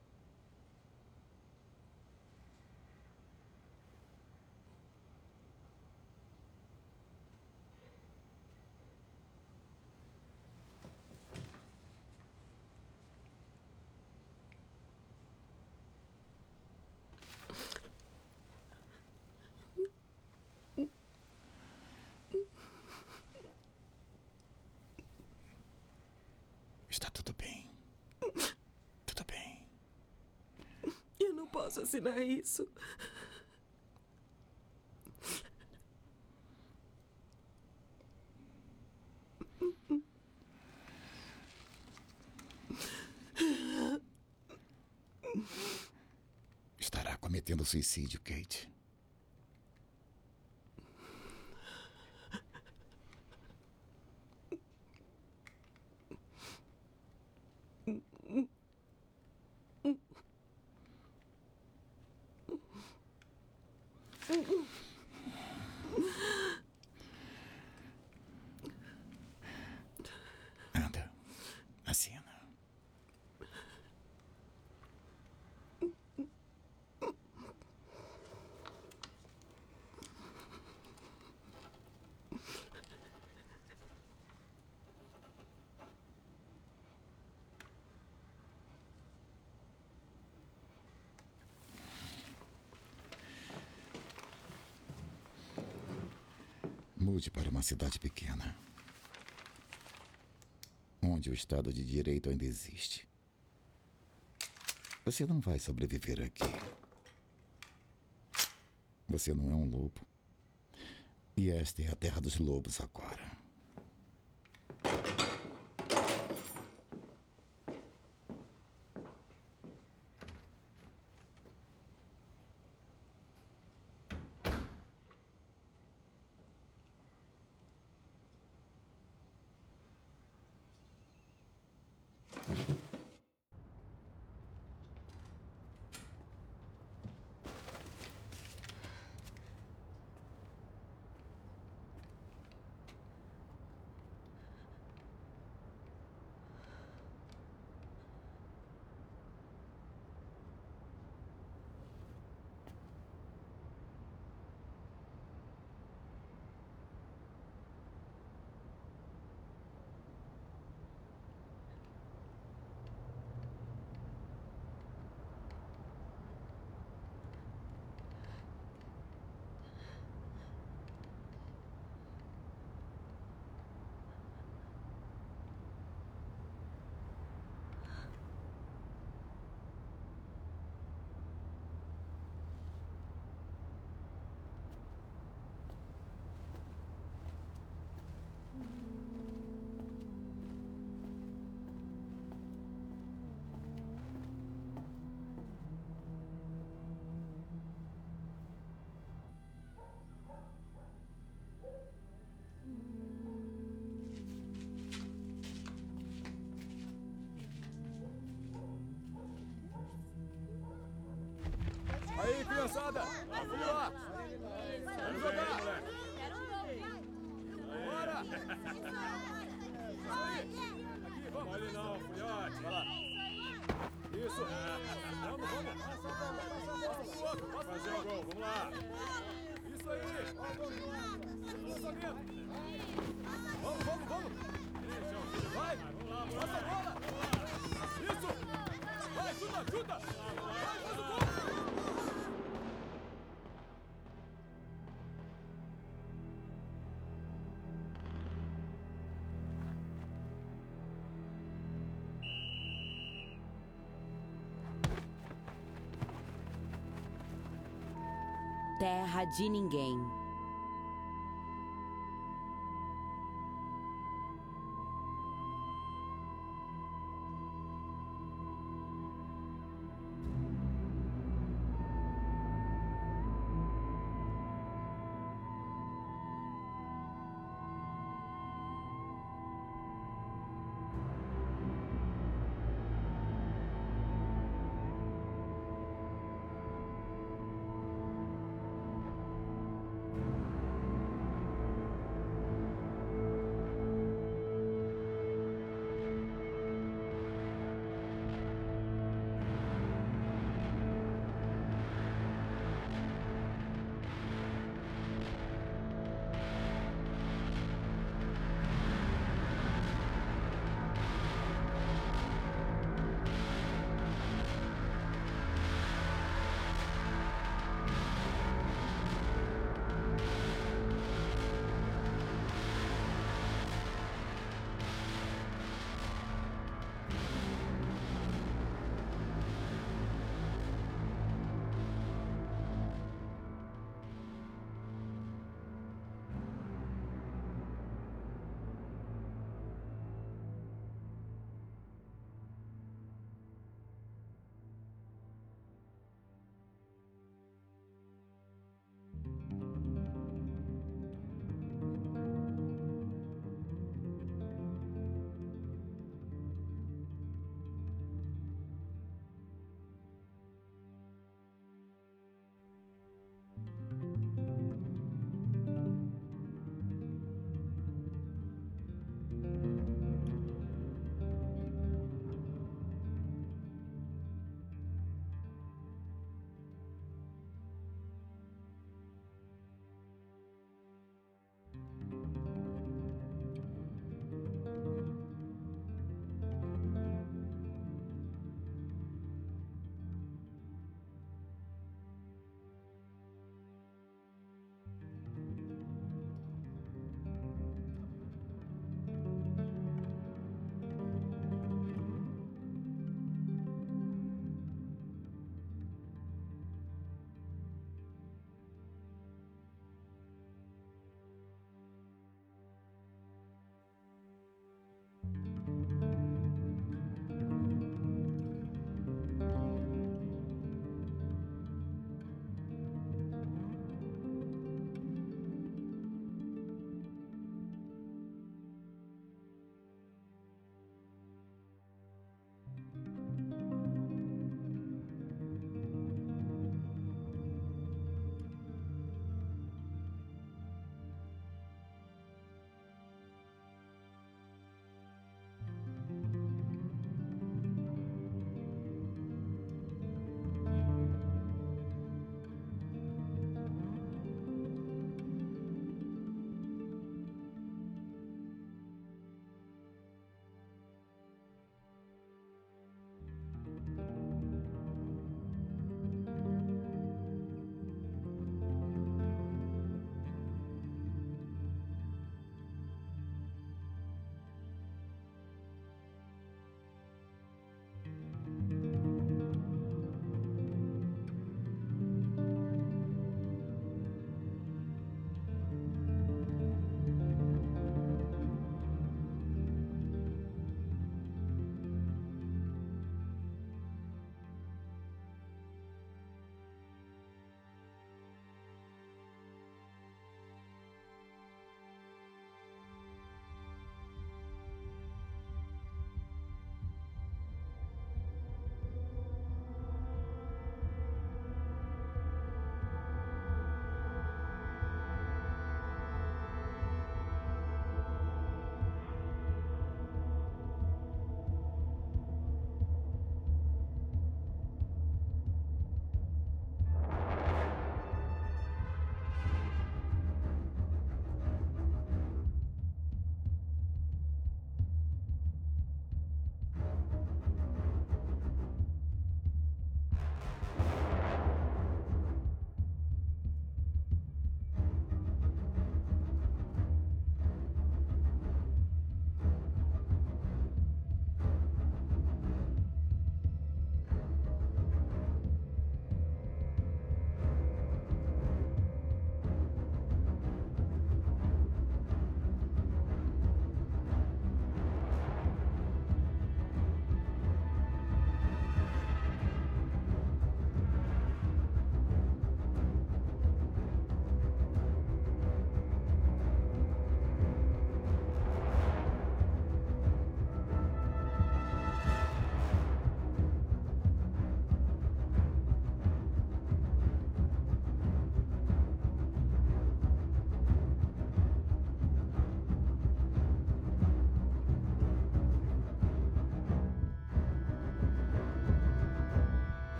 Está tudo bem. Tudo bem. Eu não posso assinar isso. Estará cometendo suicídio, Kate. Anda, assina. Mude para uma cidade pequena, onde o Estado de Direito ainda existe. Você não vai sobreviver aqui. Você não é um lobo. E esta é a terra dos lobos agora. criançada! Vamos lá! Vamos jogar! Bora! Aqui, vamos! Olha não, filhote! Vai lá! Isso! Vamos! Pode fazer o gol, vamos lá! Isso aí! Lançamento! Vamos! Vai! Passa a bola! Isso! Vai, chuta! Vai, faz o gol! Terra de Ninguém.